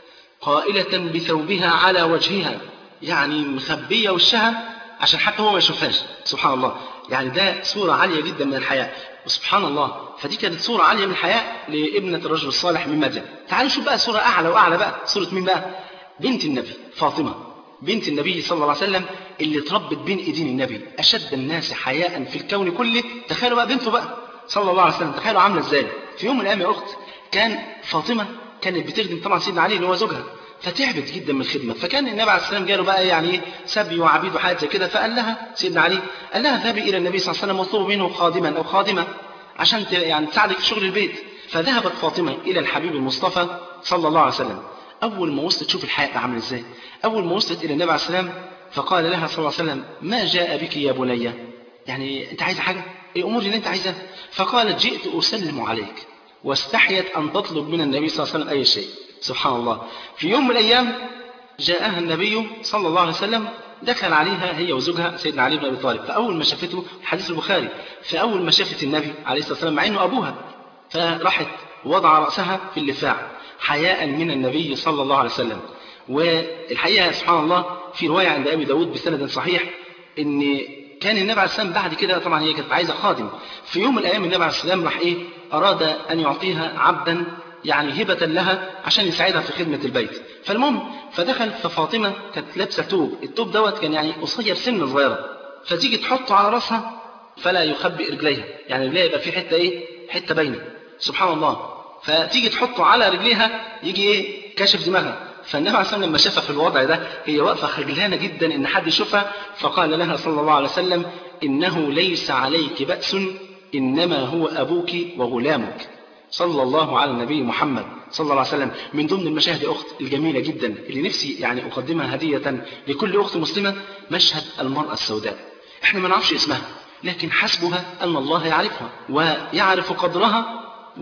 [SPEAKER 2] قائلة بثوبها على وجهها، يعني مخبية وشها عشان حتى هو ما يشوفهاش. سبحان الله، يعني ده صورة عالية جدا من الحياء. وسبحان الله، فدي كانت صورة عالية من الحياء لابنة الرجل الصالح من مدين. تعالوا نشوف بقى صورة أعلى وأعلى بقى. صورة مين بقى؟ بنت النبي فاطمة بنت النبي صلى الله عليه وسلم اللي اتربت بين ايدين النبي، أشد الناس حياء في الكون كله. تخيلوا بقى بنته بقى صلى الله عليه وسلم، تخيلوا عاملة ازاي. في يوم من الأيام يا أخت كان فاطمة كانت بتخدم طبعا سيدنا علي اللي هو زوجها، فتعبت جدا من الخدمة. فكان النبي عليه السلام جاله بقى يعني سبي وعبيد وحاجات زي كده، فقال لها سيدنا علي قال لها ذهبي إلى النبي صلى الله عليه وسلم واطلبوا منه خادما أو خادمة عشان يعني تساعدك في شغل البيت. فذهبت فاطمة إلى الحبيب المصطفى صلى الله عليه وسلم. أول ما وصلت، شوف الحياة عامل إزاي، أول ما وصلت إلى النبي عليه السلام فقال لها صلى الله عليه وسلم ما جاء بك يا بني، يعني أنت عايزة حاجة؟ إيه أمور اللي أنت عايزها؟ فقالت جئت أسلم عليك، واستحيت أن تطلب من النبي صلى الله عليه وسلم أي شيء. سبحان الله. في يوم من الأيام جاءها النبي صلى الله عليه وسلم، دخل عليها هي وزوجها سيدنا علي بن أبي طالب. فأول ما شافته، حديث البخاري، فأول ما شافت النبي عليه الصلاة والسلام مع إنه أبوها، فراحت وضع رأسها في اللفاع حياء من النبي صلى الله عليه وسلم. والحقيقة سبحان الله في رواية عند أبي داود بسند صحيح إن كان النبي عليه السلام بعد كده، طبعا هي كانت عايزة خادم، في يوم من الأيام النبي عليه السلام راح أراد أن يعطيها عبدا يعني هبة لها عشان يساعدها في خدمة البيت. فالمهم فدخل، ففاطمة كانت لابسة توب، التوب دوت كان يعني قصير سن صغيرة، فتيجي تحطه على رأسها فلا يخبئ رجليها، يعني رجليها يبقى في حتة حتة باينة. سبحان الله. فتيجي تحطه على رجليها يجي كاشف دماغها. فالنبي عليه الصلاة والسلام لما شافها في الوضع ده، هي واقفة خجلانة جدا إن حد يشوفها، فقال لها صلى الله عليه وسلم إنه ليس عليك بأس، إنما هو أبوك وغلامك. صلى الله على النبي محمد صلى الله عليه وسلم. من ضمن المشاهد يا أخت الجميلة جدا اللي نفسي يعني أقدمها هدية لكل أخت مسلمة، مشهد المرأة السوداء. إحنا ما نعرفش اسمها، لكن حسبها أن الله يعرفها ويعرف قدرها،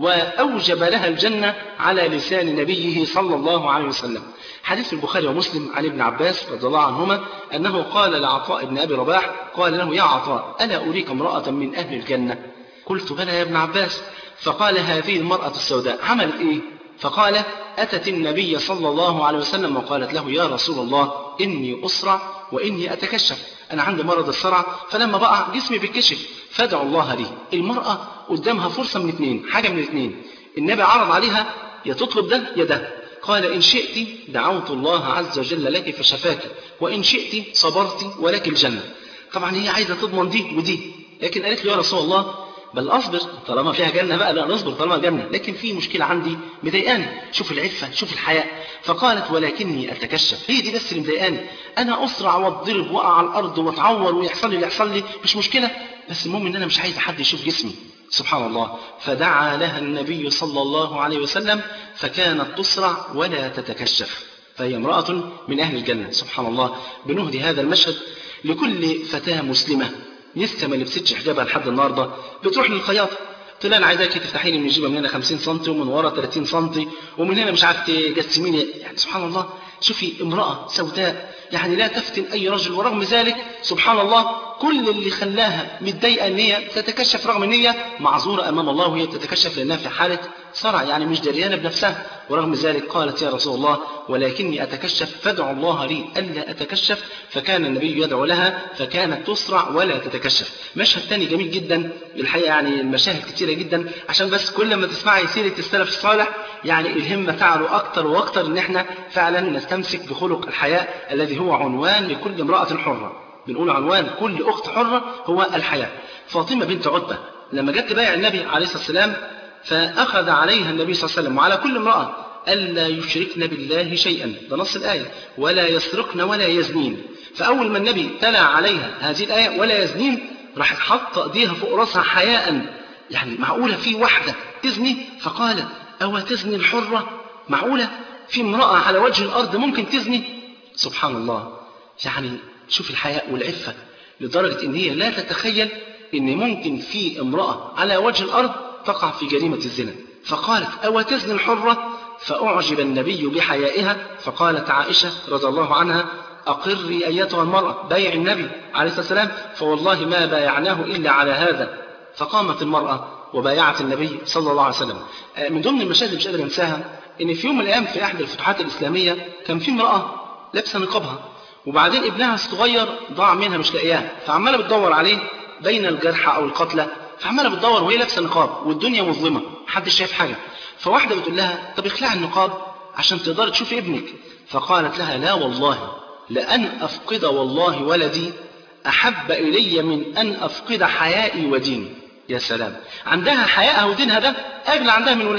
[SPEAKER 2] وأوجب لها الجنة على لسان نبيه صلى الله عليه وسلم. حديث البخاري ومسلم عن ابن عباس رضي الله عنهما أنه قال لعطاء بن أبي رباح، قال له يا عطاء ألا أريك امرأة من أهل الجنة؟ قلت بلى يا ابن عباس. فقال هذه المرأة السوداء عملت إيه؟ فقال أتت النبي صلى الله عليه وسلم وقالت له يا رسول الله إني أسرع وإني أتكشف، أنا عندي مرض الصرع، فلما بقع جسمي بيتكشف فادعوا الله لي. المرأة قدامها فرصة من اثنين، حاجة من اثنين، النبي عرض عليها يا تطلب ده يا ده. قال إن شئت دعوت الله عز وجل لك فشفاك، وإن شئت صبرت ولك الجنة. طبعا هي عايزة تضمن دي ودي، لكن قالت له يا رسول الله بل أصبر طالما فيها جنة بقى، لا نصبر طالما جنة، لكن في مشكلة عندي مضايقاني، شوف العفة شوف الحياء. فقالت ولكني أتكشف، هي دي بس اللي مضايقاني، أنا أسرع وأضرب وأقع على الأرض وأتعور ويحصل لي اللي يحصل لي مش مشكلة، بس المهم إن أنا مش عايز حد يشوف جسمي. سبحان الله. فدعا لها النبي صلى الله عليه وسلم فكانت تسرع ولا تتكشف، فهي امرأة من أهل الجنة. سبحان الله. بنهدي هذا المشهد لكل فتاة مسلمة لسه ما لبستش حجابها لحد النهارده، بتروح للخياطة تقول لها انا عايزاكي تفتحي لي من الجيبه من هنا 50 سم ومن ورا 30 سم ومن هنا مش عارف تجسميني. يعني سبحان الله، شوفي امرأة سوداء يعني لا تفتن أي رجل، ورغم ذلك سبحان الله كل اللي خلاها متضايقة ان هي تتكشف، رغم ان هي معذورة أمام الله وهي بتتكشف لأنها في حالة صرع يعني مش دريانة بنفسها، ورغم ذلك قالت يا رسول الله ولكني أتكشف فادعوا الله لي ألا أتكشف، فكان النبي يدعو لها فكانت تسرع ولا تتكشف. مشهد ثاني جميل جدا الحقيقة، يعني المشاهد كتيرة جدا عشان بس كل ما تسمعي سيرة السلف الصالح يعني الهمة تعلو أكتر وأكتر إن احنا فعلا نستمسك بخلق الحياء الذي هو عنوان لكل امرأة حرة. بنقول عنوان كل أخت حرة هو الحياء. فاطمة بنت عتبة لما جت تبايع النبي عليه الصلاة والسلام فأخذ عليها النبي صلى الله عليه وسلم وعلى كل امرأة ألا يشركن بالله شيئا، ده نص الآية، ولا يسرقن ولا يزنين. فأول ما النبي تلا عليها هذه الآية ولا يزنين راحت حاطة ايديها فوق راسها حياء، يعني معقولة في واحدة تزني؟ فقالت أو تزني الحرة؟ معقولة في امرأة على وجه الأرض ممكن تزني؟ سبحان الله. يعني شوف الحياء والعفة لدرجة إن هي لا تتخيل إن ممكن في امرأة على وجه الأرض تقع في جريمة الزنا. فقالت أو تزني الحرة؟ فأعجب النبي بحيائها، فقالت عائشة رضي الله عنها أقري أيتها المرأة، بايع النبي عليه الصلاة والسلام، فوالله ما بايعناه إلا على هذا. فقامت المرأة وبايعت النبي صلى الله عليه وسلم. من ضمن المشاهد اللي مش قادر انساها ان في يوم من الايام في احدى الفتوحات الاسلاميه كان في امراه لابسه نقابها، وبعدين ابنها الصغير ضاع منها مش لاقياه، فعماله بتدور عليه بين الجرحى او القتلى، فعماله بتدور وهي لابسه نقاب والدنيا مظلمه محدش شايف حاجه. فواحده بتقول لها طب اخلعي النقاب عشان تقدري تشوفي ابنك. فقالت لها لا والله لأن أفقد والله ولدي أحب إلي من أن أفقد حيائي وديني. يا سلام، عندها حيائها ودينها ده أغلى عندها من ولادها.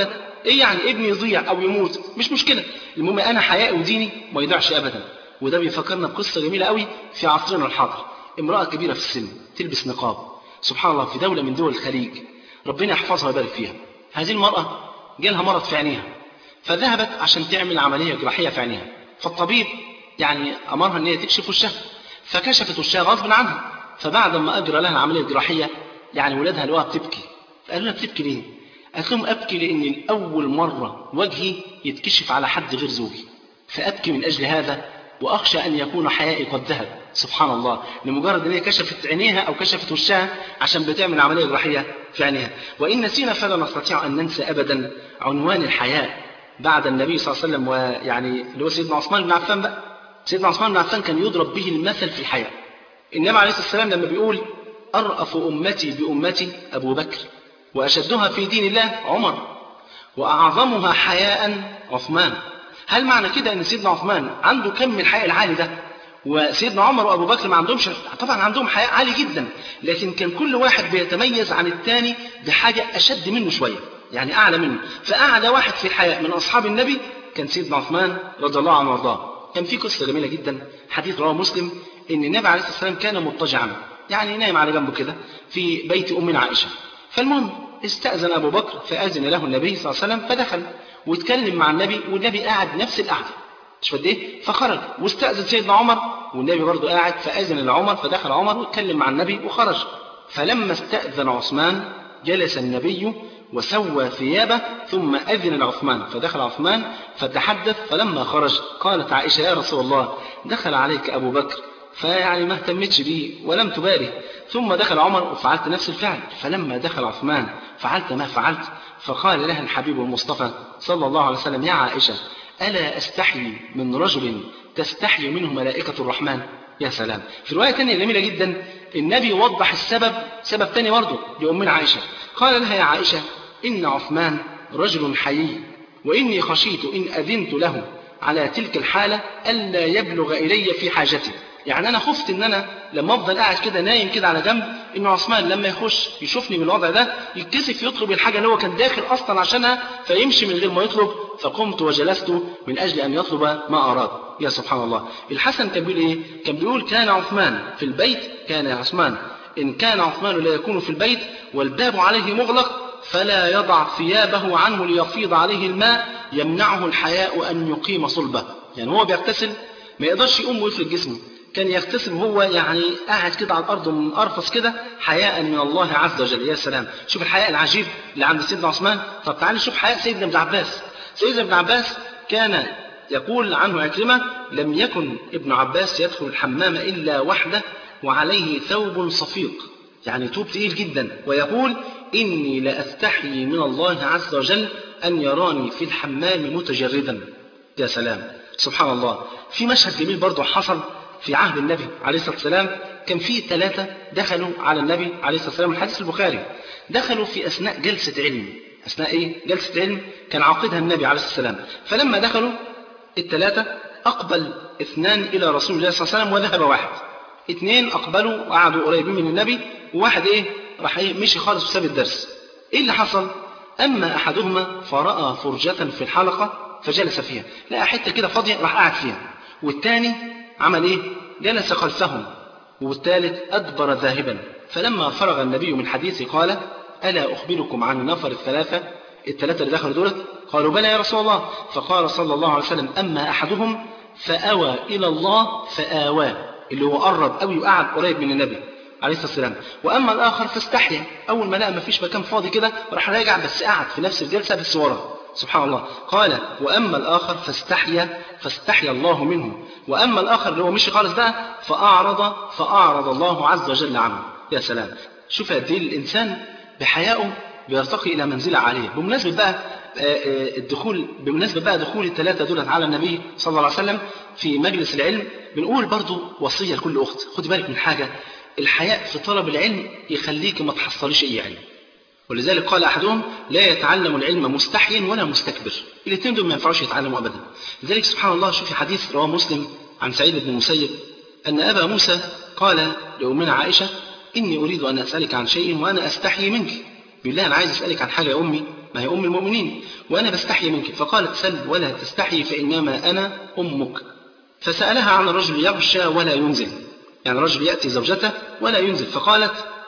[SPEAKER 2] ايه يعني ابني يضيع او يموت مش مشكله، المهم انا حيائي وديني ما يضيعش ابدا. وده بيفكرنا بقصه جميله قوي في عصرنا الحاضر. امراه كبيره في السن تلبس نقاب، سبحان الله، في دوله من دول الخليج، ربنا يحفظها ويبارك فيها. هذه المراه جالها مرض في عينيها، فذهبت عشان تعمل عمليه جراحيه في عينيها، فالطبيب يعني امرها ان هي تكشف وشها، فكشفت وشها غصب عنها. فبعد ما اجرى لها العمليه الجراحيه يعني ولادها لقوها بتبكي، قالوا لها بتبكي ليه؟ قالت لهم ابكي لان اول مره وجهي يتكشف على حد غير زوجي، فابكي من اجل هذا، واخشى ان يكون حيائي قد ذهب. سبحان الله، لمجرد ان هي كشفت عينيها او كشفت وشها عشان بتعمل عمليه جراحيه في عينيها. وان نسينا فلا نستطيع ان ننسى ابدا عنوان الحياء بعد النبي صلى الله عليه وسلم، ويعني اللي هو سيدنا عثمان بن عفان بقى. سيدنا عثمان بن عفان كان يضرب به المثل في الحياء. النبي عليه الصلاه والسلام لما بيقول ارأف امتي بامتي ابو بكر، واشدها في دين الله عمر، واعظمها حياء عثمان. هل معنى كده ان سيدنا عثمان عنده كم الحياء العالي ده وسيدنا عمر وابو بكر ما عندهمش؟ طبعا عندهم حياء عالي جدا، لكن كان كل واحد بيتميز عن الثاني بحاجه اشد منه شويه، يعني اعلى منه. فاعلى واحد في الحياء من اصحاب النبي كان سيدنا عثمان رضي الله عنه وارضاه. كان في قصه جميله جدا، حديث رواه مسلم، ان النبي عليه الصلاه والسلام كان مضطجعا، يعني نايم على جنبه كده في بيت امنا عائشه. فالمهم استأذن أبو بكر فأذن له النبي صلى الله عليه وسلم، فدخل واتكلم مع النبي، والنبي قاعد نفس القعدة مش قد ايه، فخرج. واستأذن سيدنا عمر والنبي برضه قاعد، فأذن لعمر فدخل عمر واتكلم مع النبي وخرج. فلما استأذن عثمان جلس النبي وسوى ثيابه، ثم أذن لعثمان فدخل عثمان فتحدث. فلما خرج قالت عائشة يا رسول الله دخل عليك أبو بكر فيعني ما اهتمتش بيه ولم تبالي، ثم دخل عمر وفعلت نفس الفعل، فلما دخل عثمان فعلت ما فعلت. فقال لها الحبيب المصطفى صلى الله عليه وسلم يا عائشة ألا أستحي من رجل تستحي منه ملائكة الرحمن؟ يا سلام. في رواية تانية جميلة جدا النبي وضح سبب تاني برضه لأمنا عائشة، قال لها يا عائشة إن عثمان رجل حيي، وإني خشيت إن أذنت له على تلك الحالة ألا يبلغ إلي في حاجتي. يعني أنا خفت إن أنا لما أفضل قاعد كده نايم كده على جنب إن عثمان لما يخش يشوفني بالوضع ده يتكسف يطلب الحاجة اللي هو كان داخل أصلا عشانها فيمشي من غير ما يطلب، فقمت وجلست من أجل أن يطلب ما أراد. يا سبحان الله. الحسن كان بيقول إيه؟ كان بيقول كان عثمان في البيت، كان عثمان إن كان عثمان لا يكون في البيت والباب عليه مغلق فلا يضع ثيابه عنه ليفيض عليه الماء يمنعه الحياء أن يقيم صلبه. يعني هو بيغتسل ما يقدرش يقوم ويفرد جسمه، كان يغتسل وهو يعني قاعد كده على الأرض ومنقرفص كده حياء من الله عز وجل. يا سلام، شوف الحياء العجيب اللي عند سيدنا عثمان. طب تعالي شوف حياء سيدنا ابن عباس. سيدنا ابن عباس كان يقول عنه عكرمة لم يكن ابن عباس يدخل الحمام إلا وحده وعليه ثوب صفيق، يعني ثوب تقيل جدا، ويقول إني لأستحيي من الله عز وجل أن يراني في الحمام متجردا. يا سلام، سبحان الله. في مشهد جميل برضه حصل في عهد النبي عليه الصلاة والسلام. كان في 3 دخلوا على النبي عليه الصلاة والسلام، الحديث البخاري، دخلوا في أثناء جلسة علم. أثناء إيه؟ جلسة علم كان عاقدها النبي عليه الصلاة والسلام. فلما دخلوا ال3 أقبل 2 إلى رسول الله صلى الله عليه وسلم وذهب واحد. 2 أقبلوا وقعدوا قريبين من النبي، وواحد إيه؟ راح إيه؟ مشي خالص وساب الدرس. إيه اللي حصل؟ أما أحدهما فرأى فرجة في الحلقة فجلس فيها، لقى حتة كده فاضية راح قاعد فيها. والثاني عمل إيه؟ جلس خلفهم. والثالث أدبر ذاهبا. فلما فرغ النبي من حديثه قال ألا أخبركم عن النفر ال3 اللي دخلوا دولت؟ قالوا بلى يا رسول الله. فقال صلى الله عليه وسلم أما أحدهم فأوى إلى الله فآواه، اللي هو قرب قوي وقعد قريب من النبي عليه الصلاة والسلام. وأما الآخر فاستحيا، أول ما لقى ما فيش مكان فاضي كده راح راجع بس قعد في نفس الجلسة بس ورا. سبحان الله. قال وأما الآخر فاستحيا الله منه، وأما الآخر اللي هو مشي خالص بقى فأعرض الله عز وجل عنه. يا سلام، شوف قد ايه الإنسان بحيائه بيرتقي إلى منزلة عالية. بمناسبة بقى دخول ال3 دول على النبي صلى الله عليه وسلم في مجلس العلم، بنقول برضو وصية لكل أخت، خدي بالك من حاجة، الحياء في طلب العلم يخليك ما تحصليش أي علم. ولذلك قال أحدهم لا يتعلم العلم مستحي ولا مستكبر، الاثنين دول ما ينفعوش يتعلموا أبدا. لذلك سبحان الله، شوفي حديث رواه مسلم عن سعيد بن المسيب أن أبا موسى قال لأمنا عائشة إني أريد أن أسألك عن شيء وأنا أستحي منك. بالله أنا عايز أسألك عن حاجة يا أمي ما هي أم المؤمنين، وأنا بستحي منك. فقالت سل ولا تستحي فإنما أنا أمك. فسألها عن الرجل يغشى ولا ينزل، يعني الرجل يأتي زوجته ولا ينزل. فقالت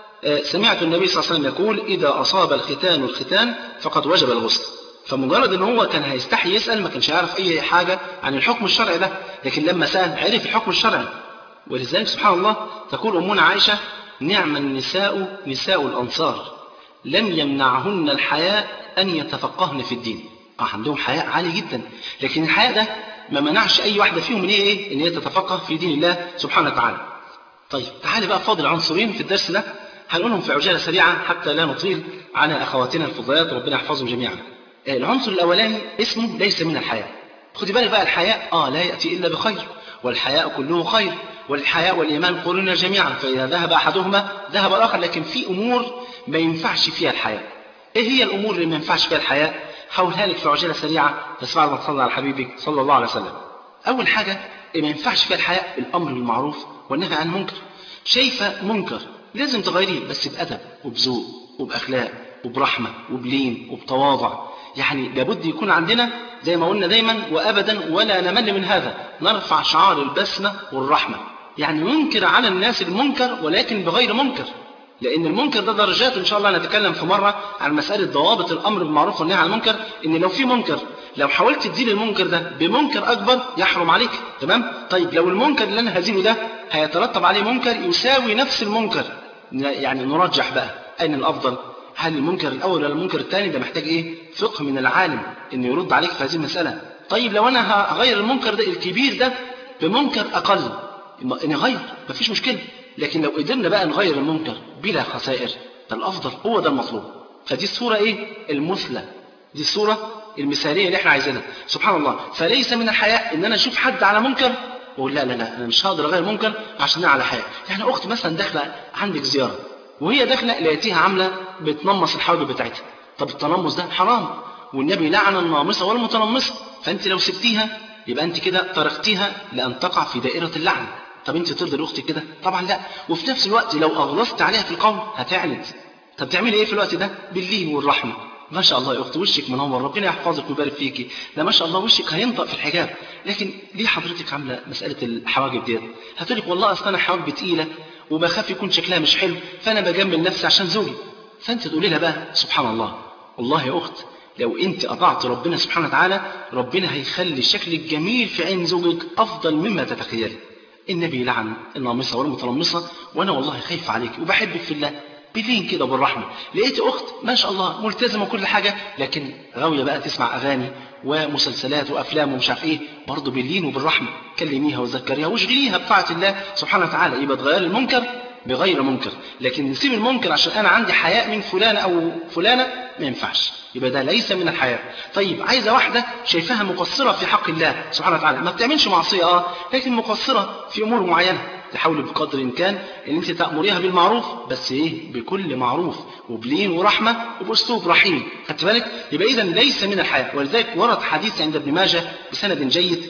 [SPEAKER 2] سمعت النبي صلى الله عليه وسلم يقول إذا أصاب الختان الختان فقد وجب الغسل. فمجرد ان هو كان هيستحي يسأل، ما كانش يعرف اي حاجة عن الحكم الشرعي ده، لكن لما سأل عرف الحكم الشرعي. ولذلك سبحان الله تقول أمنا عائشة نعم النساء نساء الأنصار لم يمنعهن الحياء أن يتفقهن في الدين. عندهم حياء عالي جدا، لكن الحياء ده ما منعش أي واحدة فيهم من إيه؟ إن هي تتفقه في دين الله سبحانه وتعالى. طيب تعالي بقى فاضل عنصرين في الدرس ده هنقولهم في عجالة سريعة حتى لا نطيل على أخواتنا الفضيات ربنا يحفظهم جميعا. العنصر الأولاني اسمه ليس من الحياء. خدي بالك بقى الحياء لا يأتي إلا بخير، والحياء كله خير، والحياء والإيمان قرنا جميعا، فإذا ذهب أحدهما ذهب الآخر. لكن في أمور ما ينفعش فيها الحياء. إيه هي الأمور اللي ما ينفعش فيها الحياء؟ هقولها لك في عجالة سريعة بس بعد ما تصلي على حبيبك صلى الله عليه وسلم. أول حاجة ما ينفعش فيها الحياء الأمر بالمعروف والنهي عن المنكر. شايفة منكر لازم تغيريه بس بأدب وبذوق وبأخلاق وبرحمة وبلين وبتواضع. يعني لابد يكون عندنا زي ما قلنا دايما وأبدا ولا نمل من هذا، نرفع شعار البسمة والرحمة. يعني ننكر على الناس المنكر ولكن بغير منكر، لأن المنكر ده درجات. إن شاء الله نتكلم في مرة عن مسألة ضوابط الأمر بالمعروف والنهي عن المنكر، إن لو في منكر لو حاولت تزيل المنكر ده بمنكر أكبر يحرم عليك. تمام؟ طيب لو المنكر اللي أنا هزيله ده هيترتب عليه منكر يساوي نفس المنكر، يعني نرجح بقى أين الأفضل؟ هل المنكر الأول ولا المنكر الثاني؟ ده محتاج إيه؟ فقه من العالم إنه يرد عليك في هذه المسألة. طيب لو أنا هغير المنكر ده الكبير ده بمنكر أقل نغير مفيش مشكلة، لكن لو قدرنا بقى نغير المنكر بلا خسائر ده الأفضل، هو ده المطلوب. فدي الصورة إيه؟ المثلى، دي الصورة المثالية اللي احنا عايزينها. سبحان الله. فليس من الحياء إن أنا أشوف حد على منكر وأقول لا أنا مش هقدر أغير منكر عشان أنا على حياء. يعني أخت مثلا داخلة عندك زيارة وهي داخلة لقيتيها عاملة بتنمص الحواجب بتاعتها. طب التنمص ده حرام، والنبي لعن النامصة والمتنمصة. فأنت لو سبتيها يبقى أنت كده تركتيها لأن تقع في دائرة اللعن. طب أنت ترضي الأخت كده؟ طبعا لا. وفي نفس الوقت لو أغلظت عليها في القول هتعند. طب تعملي إيه في الوقت ده؟ باللين والرحمة. ما شاء الله يا أخت وشك منور ربنا يحفظك ويبارك فيكي، لا ما شاء الله وشك هينطق في الحجاب، لكن ليه حضرتك عاملة مسألة الحواجب ديت؟ هتقولك والله أصلا أنا حواجبي تقيلة وبخاف يكون شكلها مش حلو فأنا بجمل نفسي عشان زوجي. فأنت تقولي لها بقى سبحان الله والله يا أخت لو أنت أطعت ربنا سبحانه وتعالى ربنا هيخلي الشكل الجميل في عين زوجك أفضل مما تتخيلي. النبي لعن النامصة والمتنمصة وأنا والله خايف عليك وبحبك في الله. باللين كده بالرحمة. لقيت أخت ما شاء الله ملتزمة كل حاجة لكن غاوية بقى تسمع أغاني ومسلسلات وأفلام ومش عارف إيه، برضه باللين وبالرحمة كلميها وذكريها واشغليها بطاعة الله سبحانه وتعالى. يبقى تغير المنكر بغير منكر، لكن نسيب المنكر عشان أنا عندي حياء من فلان أو فلانة ما ينفعش، يبقى ده ليس من الحياء. طيب عايزة واحدة شايفاها مقصرة في حق الله سبحانه وتعالى، ما بتعملش معصية لكن مقصرة في أمور معينة، تحاول بقدر الإمكان ان انت تأمريها بالمعروف بس ايه؟ بكل معروف وبلين ورحمة وبأسلوب رحيم. خدت بالك؟ يبقى اذا ليس من الحياء. ولذلك ورد حديث عند ابن ماجه بسند جيد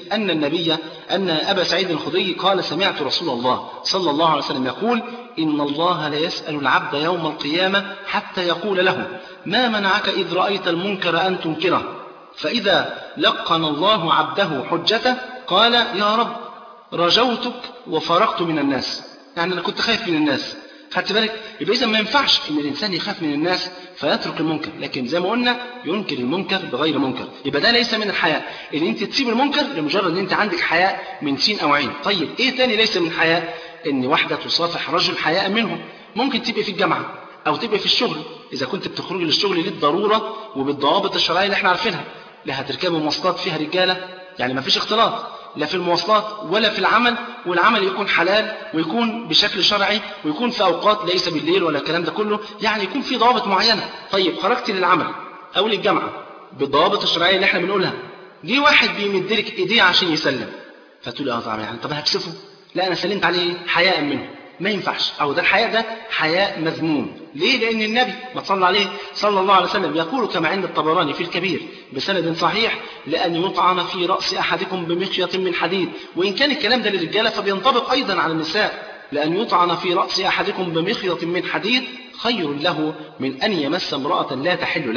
[SPEAKER 2] أن أبا سعيد الخدري قال سمعت رسول الله صلى الله عليه وسلم يقول إن الله لا يسأل العبد يوم القيامة حتى يقول له ما منعك إذ رأيت المنكر أن تنكره، فإذا لقن الله عبده حجته قال يا رب رجوتك وفرقت من الناس، يعني أنا كنت خايف من الناس. خدت بالك؟ يبقى إذا ما ينفعش إن الإنسان يخاف من الناس فيترك المنكر، لكن زي ما قلنا ينكر المنكر بغير منكر. يبقى ده ليس من الحياء إن أنت تسيب المنكر لمجرد إن أنت عندك حياء من سين أو عين. طيب إيه تاني ليس من الحياء؟ إن واحدة تصافح رجل حياء منه. ممكن تبقى في الجامعة أو تبقى في الشغل، إذا كنت بتخرج للشغل للضرورة وبالضوابط الشرعية اللي احنا عارفينها، لا هتركبوا مواصلات فيها رجالة يعني ما فيش اختلاط لا في المواصلات ولا في العمل، والعمل يكون حلال ويكون بشكل شرعي ويكون في أوقات ليس بالليل ولا الكلام ده كله، يعني يكون في ضوابط معينة. طيب خرجت للعمل أو للجامعة بالضوابط الشرعية اللي احنا بنقولها، جه واحد بيمدلك إيديه عشان يسلم فتقول طبعا يعني طب هكسفه؟ لا أنا سلمت عليه حياء منه، ما ينفعش. أو ده الحياء ده حياء مذموم. ليه؟ لأن النبي ما صلى عليه صلى الله عليه وسلم يقول كما عند الطبراني في الكبير بسند صحيح لأن يطعن في رأس أحدكم بمخيط من حديد. وإن كان الكلام ده للرجالة فبينطبق أيضا على النساء، لأن يطعن في رأس أحدكم بمخيط من حديد خير له من أن يمس امرأة لا تحل له.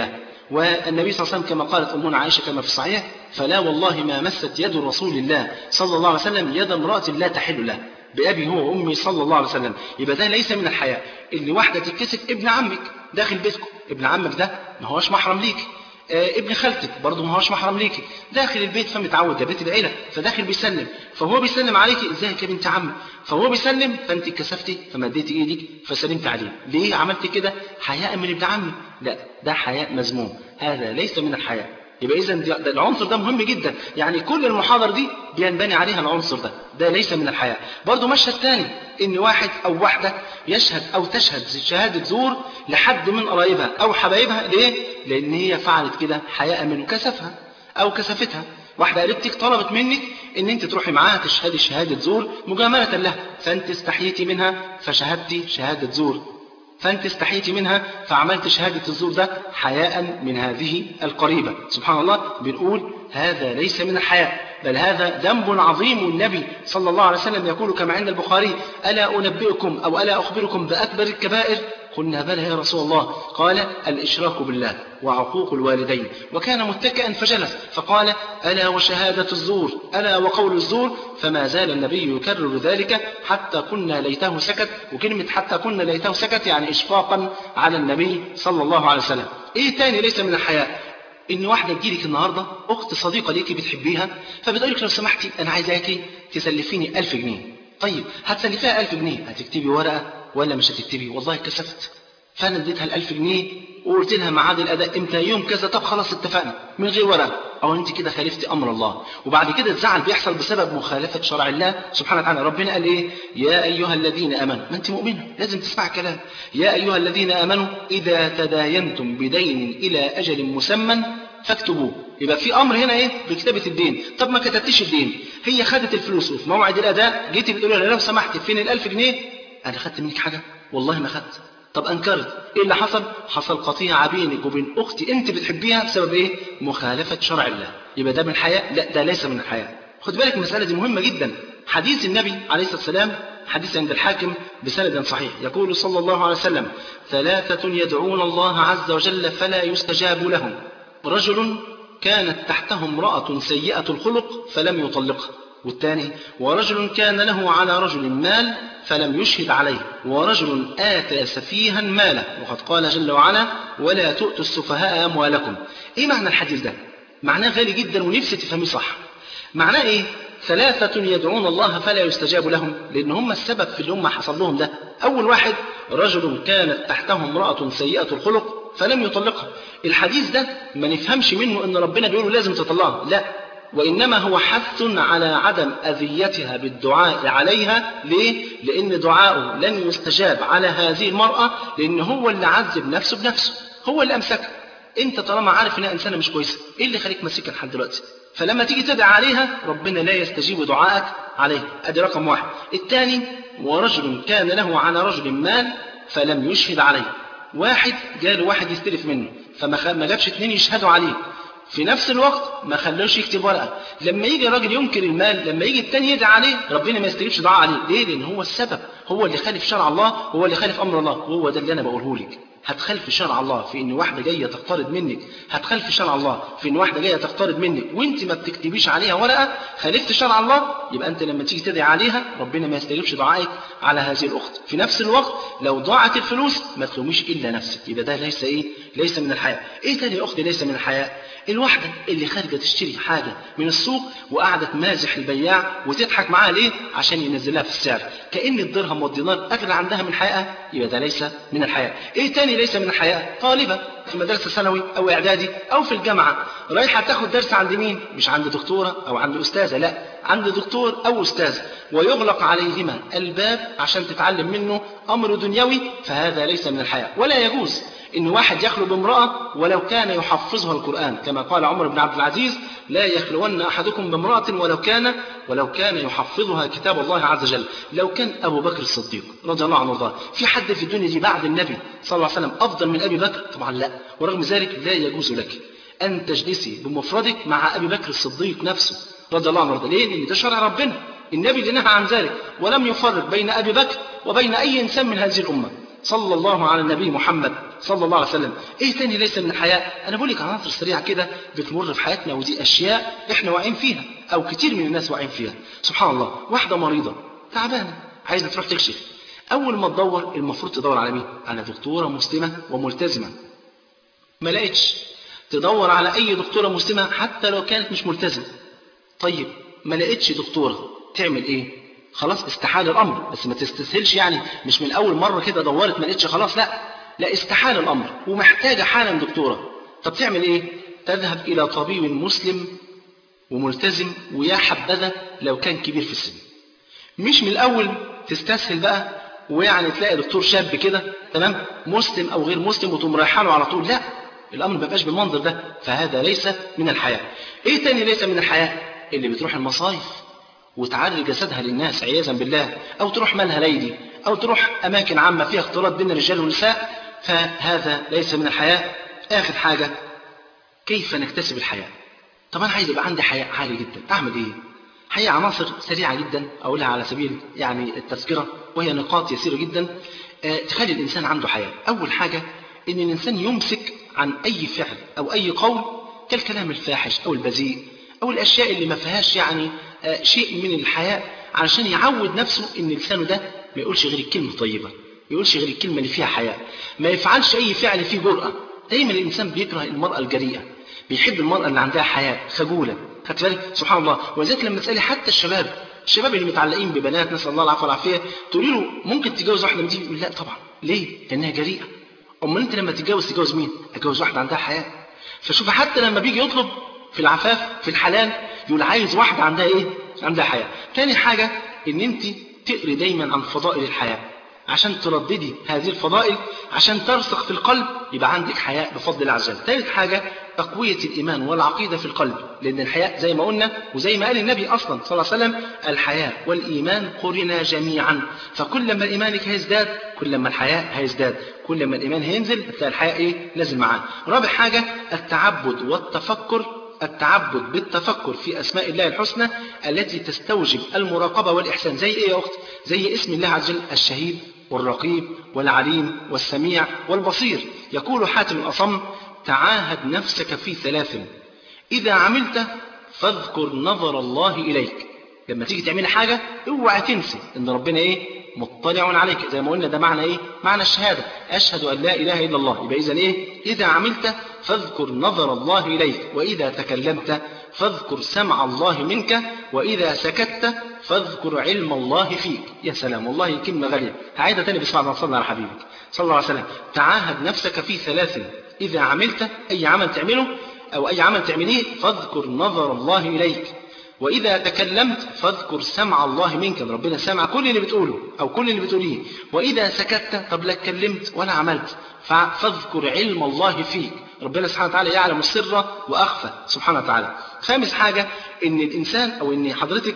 [SPEAKER 2] والنبي صلى الله عليه وسلم كما قالت أمنا عائشة كما في الصحيح: فلا والله ما مست يد رسول الله صلى الله عليه وسلم يد امرأة لا تحل له، بأبي هو وأمي صلى الله عليه وسلم. يبقى ده ليس من الحياء. اللي واحدة تتكسف ابن عمك داخل بيتكم، ابن عمك ده ما هوش محرم ليك، ابن خالتك برضه ما هوش محرم ليكي، داخل البيت فمتعود، ده بيت العيله، فداخل بيسلم، فهو بيسلم عليكي: ازيك يا بنت عمي؟ فهو بيسلم، فانت اتكسفتي فمديتي ايدك فسلمت عليه. ليه عملت كده؟ حياء من ابن عمي؟ لا، ده حياء مذموم، هذا ليس من الحياء. يبقى اذا ده العنصر ده مهم جدا، يعني كل المحاضره دي بينبني عليها العنصر ده ليس من الحياء. برضه مشهد ثاني، ان واحد او واحده يشهد او تشهد شهاده زور لحد من قرايبها او حبايبها. ليه؟ لان هي فعلت كده حياء من كسفها او كسفتها. واحده قريبتك طلبت منك ان انت تروحي معاها تشهدي شهاده زور مجامله لها، فانت استحييتي منها فشهدتي شهاده زور، فأنت استحيتي منها فعملت شهادة الزور، ده حياء من هذه القريبة. سبحان الله، بنقول هذا ليس من الحياء، بل هذا ذنب عظيم. والنبي صلى الله عليه وسلم يقول كما عند البخاري: ألا أنبئكم أو ألا أخبركم بأكبر الكبائر؟ قلنا: بلى يا رسول الله. قال: الإشراك بالله وعقوق الوالدين. وكان متكئا فجلس فقال: ألا وشهادة الزور، ألا وقول الزور. فما زال النبي يكرر ذلك حتى كنا ليته سكت. وكلمة حتى كنا ليته سكت يعني إشفاقا على النبي صلى الله عليه وسلم. إيه تاني ليس من الحياء؟ إن واحدة تجيلك النهاردة أخت صديقة ليكي بتحبيها، فبتقولك: لو سمحتي أنا عايزاكي تسلفيني 1000 جنيه. طيب هتسلفيها 1000 جنيه، هتكتبي ورقة ولا مش هتكتبي؟ والله كسفت، فأنا اديتها 1000 جنيه وقلت لها ميعاد الأداء إمتى؟ يوم كذا. طب خلاص اتفقنا، من غير ورقة. أو أنت كده خالفتي أمر الله، وبعد كده الزعل بيحصل بسبب مخالفة شرع الله سبحانه وتعالى. ربنا قال إيه؟ يا أيها الذين آمنوا، ما أنت مؤمنة لازم تسمع كلام. يا أيها الذين آمنوا إذا تداينتم بدين إلى أجل مسمى فاكتبوه. يبقى في امر هنا ايه؟ بكتابه الدين. طب ما كتبتيش الدين، هي خدت الفلوس وفي موعد الاداء جيتي بتقولي لها: لو سمحت فين ال1000 جنيه؟ انا خدت منك حاجه؟ والله ما خدت. طب انكرت، ايه اللي حصل؟ حصل قطيعه بينك وبين اختي انت بتحبيها بسبب ايه؟ مخالفه شرع الله. يبقى ده من الحياء؟ لا، ده ليس من الحياء. خد بالك المساله دي مهمه جدا. حديث النبي عليه الصلاه والسلام، حديث عند الحاكم بسند صحيح، يقول صلى الله عليه وسلم: 3 يدعون الله عز وجل فلا يستجاب لهم: رجل كانت تحته امرأة سيئة الخلق فلم يطلقها. والثاني: ورجل كان له على رجل مال فلم يشهد عليه. ورجل آتى سفيها ماله. وقد قال جل وعلا: ولا تؤتوا السفهاء أموالكم. ايه معنى الحديث ده؟ معناه غالي جدا ونفسي تفهميه صح. معناه ايه؟ 3 يدعون الله فلا يستجاب لهم، لأن هم السبب في اللي هم حصل لهم ده. أول واحد: رجل كانت تحته امرأة سيئة الخلق فلم يطلقها. الحديث ده ما نفهمش منه ان ربنا بيقول لازم تطلقها، لا، وإنما هو حث على عدم أذيتها بالدعاء عليها. ليه؟ لأن دعاؤه لن يستجاب على هذه المرأة، لأن هو اللي عذب نفسه بنفسه، هو اللي أمسكها. أنت طالما عارف إنها إنسانة مش كويسة، إيه اللي خليك ماسكها لحد دلوقتي؟ فلما تيجي تدعي عليها ربنا لا يستجيب دعائك عليها. أدي رقم واحد. الثاني: ورجل كان له على رجل مال فلم يشهد عليه. واحد جاله واحد يستلف منه فما جابش 2 يشهدوا عليه، في نفس الوقت ما خلوش يكتب ورقة. لما يجي راجل ينكر المال، لما يجي التاني يدعي عليه ربنا ما يستجيبش دعاء عليه. ليه؟ لأن هو السبب، هو اللي خالف شرع الله، هو اللي خالف أمر الله. وهو ده اللي أنا بقوله لك. هتخالف شرع الله في ان واحده جايه تقترض منك، هتخالف شرع الله في ان واحده جايه تقترض منك وانت ما بتكتبيش عليها ورقه، خالفت شرع الله. يبقى انت لما تيجي تدعي عليها ربنا ما يستجيبش دعائك على هذه الاخت. في نفس الوقت لو ضاعت الفلوس ما تلوميش الا نفسك. يبقى ده ليس ليس من الحياء. ايه تاني يا اختي ليس من الحياء؟ الواحده اللي خارجه تشتري حاجه من السوق وقاعده تمازح البياع وتضحك معاه. ليه؟ عشان ينزلها في السعر، كأن الدرهم والدينار اغلى عندها من حياء. يبقى ده ليس من الحياء. ايه تاني ليس من الحياء؟ طالبه في مدرسه ثانوي او اعدادي او في الجامعه رايحه تاخد درس عند مين؟ مش عند دكتوره او عند استاذه، لا، عند دكتور او استاذ، ويغلق عليهما الباب عشان تتعلم منه امر دنيوي. فهذا ليس من الحياء. ولا يجوز ان واحد يخلو بامراه ولو كان يحفظها القران، كما قال عمر بن عبد العزيز: لا يخلون احدكم بامراه ولو كان يحفظها كتاب الله عز وجل. لو كان ابو بكر الصديق رضي الله عنه وارضاه في حد في الدنيا دي بعد النبي صلى الله عليه وسلم افضل من ابي بكر؟ طبعا لا. ورغم ذلك لا يجوز لك ان تجلسي بمفردك مع ابي بكر الصديق نفسه رضي الله عنه وارضاه. ليه؟ لان ده شرع ربنا، النبي اللي نهى عن ذلك ولم يفرق بين ابي بكر وبين اي انسان من هذه الامه. صلى الله على النبي محمد صلى الله عليه وسلم. ايه تاني ليس من الحياء؟ انا بقول لك عناصر سريعه كده بتمر في حياتنا، ودي اشياء احنا واقعين فيها او كتير من الناس واقعين فيها. سبحان الله، واحده مريضه تعبانه عايزه تروح تكشف، اول ما تدور المفروض تدور على مين؟ على دكتوره مسلمه وملتزمه. ما لقيتش، تدور على اي دكتوره مسلمه حتى لو كانت مش ملتزمه. طيب ما لقيتش دكتوره، تعمل ايه؟ خلاص استحال الامر، بس ما تستسهلش يعني، مش من اول مره كده دورت ما لقيتش خلاص، لا استحال الامر ومحتاجه حالا دكتوره. طب تعمل ايه؟ تذهب الى طبيب مسلم وملتزم، ويا حبذا لو كان كبير في السن. مش من الاول تستسهل بقى ويعني تلاقي دكتور شاب كده تمام مسلم او غير مسلم وتقوم رايحه له على طول، لا، الامر ما بقاش بالمنظر ده، فهذا ليس من الحياء. ايه تاني ليس من الحياء؟ اللي بتروح المصايف وتعري جسدها للناس عياذا بالله، او تروح مالها ليلي، او تروح اماكن عامه فيها اختلاط بين الرجال والنساء، فهذا ليس من الحياء. اخر حاجه، كيف نكتسب الحياء؟ طب انا عايز يبقى عندي حياء عالي جدا، اعمل ايه؟ هي عناصر سريعه جدا اقولها على سبيل يعني التذكره، وهي نقاط يسيره جدا تخلي الانسان عنده حياء. اول حاجه ان الانسان يمسك عن اي فعل او اي قول كالكلام الفاحش او البذيء او الاشياء اللي ما فيهاش يعني شيء من الحياء، علشان يعود نفسه ان لسانه ده ما يقولش غير الكلمه الطيبه، ما يقولش غير الكلمه اللي فيها حياء، ما يفعلش اي فعل فيه جرأه. دايما الانسان بيكره المراه الجريئه، بيحب المراه اللي عندها حياء خجوله. خدت بالك؟ سبحان الله. ولذلك لما تسالي حتى الشباب اللي متعلقين ببنات نسال الله العفو والعافيه، تقولي له ممكن تتجوز واحده من دي؟ يقول لا طبعا. ليه؟ لانها جريئه. امال انت لما تتجوز مين؟ اتجوز واحده عندها حياء. فشوف حتى لما بيجي يطلب في العفاف في الحلال يقول عايز واحده عندها ايه؟ عندها حياء. تاني حاجه ان انت تقري دايما عن فضائل الحياء عشان ترددي هذه الفضائل، عشان ترسخ في القلب يبقى عندك حياء بفضل الله عز وجل. ثالث حاجه تقويه الايمان والعقيده في القلب، لان الحياء زي ما قلنا وزي ما قال النبي اصلا صلى الله عليه وسلم الحياء والايمان قرنا جميعا، فكل ما ايمانك هيزداد كل ما الحياء هيزداد، كل ما الايمان هينزل هتلاقي الحياء ايه؟ نازل معاه. رابع حاجه التعبد والتفكر، التعبد بالتفكر في أسماء الله الحسنى التي تستوجب المراقبة والإحسان. زي إيه يا أخت؟ زي اسم الله عز وجل الشهيد والرقيب والعليم والسميع والبصير. يقول حاتم الأصم تعاهد نفسك في 3، إذا عملت فاذكر نظر الله إليك. لما تيجي تعمل حاجة اوعى تنسي إن ربنا إيه؟ مطلع عليك. زي ما قلنا ده معنى إيه؟ معنى الشهادة، أشهد أن لا إله إلا الله. يبقى إذن إيه؟ إذا عملت فاذكر نظر الله إليك، وإذا تكلمت فاذكر سمع الله منك، وإذا سكت فاذكر علم الله فيك. يا سلام، والله كلمة غالية. هعيدها تاني بسم الله صلى على حبيبك صلى الله عليه وسلم. تعاهد نفسك في 3، إذا عملت أي عمل تعمله أو أي عمل تعمليه فاذكر نظر الله إليك، وإذا تكلمت فاذكر سمع الله منك، ربنا سمع كل اللي بتقوله أو كل اللي بتقوليه، وإذا سكت طب لا اتكلمت ولا عملت فاذكر علم الله فيك، ربنا سبحانه وتعالى يعلم السر وأخفى سبحانه وتعالى. خامس حاجة إن الإنسان أو إن حضرتك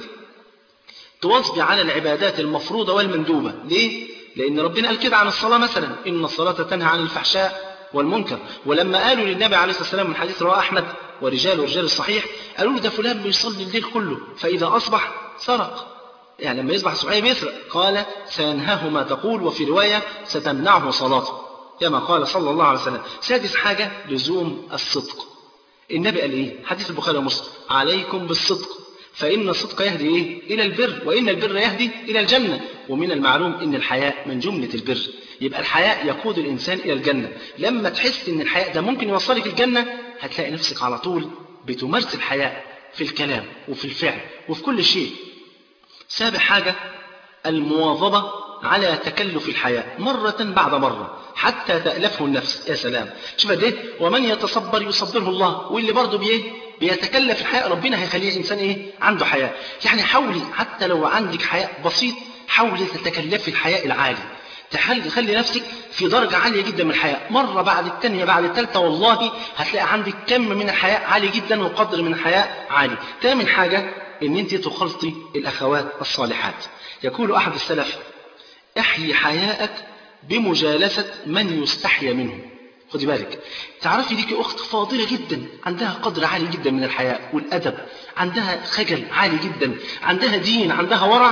[SPEAKER 2] تواظبي على العبادات المفروضة والمندوبة. ليه؟ لأن ربنا قال كده عن الصلاة مثلا إن الصلاة تنهى عن الفحشاء والمنكر. ولما قالوا للنبي عليه الصلاة والسلام من حديث رواه أحمد ورجال الصحيح، قالوا له ده فلان بيصلي الليل كله فإذا أصبح سرق، يعني لما يصبح الصبحية بيسرق. قال سينهاه ما تقول، وفي رواية ستمنعه صلاته كما قال صلى الله عليه وسلم. سادس حاجة لزوم الصدق. النبي قال إيه؟ حديث البخاري ومسلم عليكم بالصدق فإن الصدق يهدي إيه؟ إلى البر، وإن البر يهدي إلى الجنة، ومن المعلوم إن الحياء من جملة البر. يبقى الحياء يقود الإنسان إلى الجنة. لما تحس إن الحياء ده ممكن يوصلك الجنة هتلاقي نفسك على طول بتمارس الحياء في الكلام وفي الفعل وفي كل شيء. سابع حاجة المواظبة على تكلف الحياء مرة بعد مرة حتى تألفه النفس. يا سلام، شوف ده ومن يتصبر يصبره الله. واللي برضه بيتكلف الحياء ربنا هيخليه إنسان إيه؟ عنده حياء. يعني حاولي حتى لو عندك حياء بسيط حاولي تتكلفي الحياء العالي، خلي نفسك في درجة عالية جدا من الحياء، مرة بعد الثانية بعد الثالثة والله هتلاقي عندك كم من الحياء عالي جدا وقدر من الحياء عالي. ثامن حاجة ان انت تخلطي الاخوات الصالحات. يقول احد السلف احيي حياءك بمجالسة من يستحيا منه. خدي بالك، تعرفي ليكي اخت فاضلة جدا عندها قدر عالي جدا من الحياء والادب، عندها خجل عالي جدا، عندها دين، عندها ورع،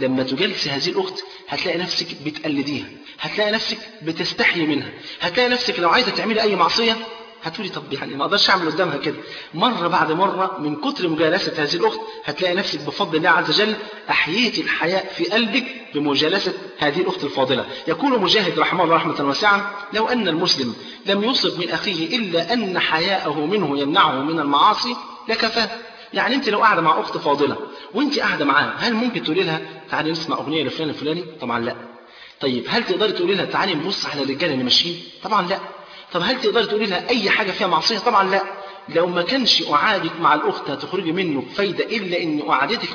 [SPEAKER 2] لما تجلسي هذه الأخت هتلاقي نفسك بتقلديها، هتلاقي نفسك بتستحي منها، هتلاقي نفسك لو عايزة تعملي أي معصية هتقولي طب يعني ما اقدرش اعمل قدامها كده. مرة بعد مرة من كتر مجالسة هذه الأخت هتلاقي نفسك بفضل الله عز وجل أحييتي الحياء في قلبك بمجالسة هذه الأخت الفاضلة. يقول مجاهد رحمه الله رحمة واسعة: لو أن المسلم لم يصب من أخيه إلا أن حياءه منه يمنعه من المعاصي لكفاه. يعني انت لو قاعدة مع أخت فاضلة وانت قاعدة معاها، هل ممكن تقولي لها تعالي نسمع أغنية لفلان الفلاني؟ طبعا لا. طيب هل تقدري تقولي لها تعالي نبص على الرجالة اللي ماشيين؟ طبعا لا. طب هل تقدري تقولي لها أي حاجة فيها معصية؟ طبعا لا. لو ما كانش قعادك مع الأخت هتخرجي منه بفايدة إلا إن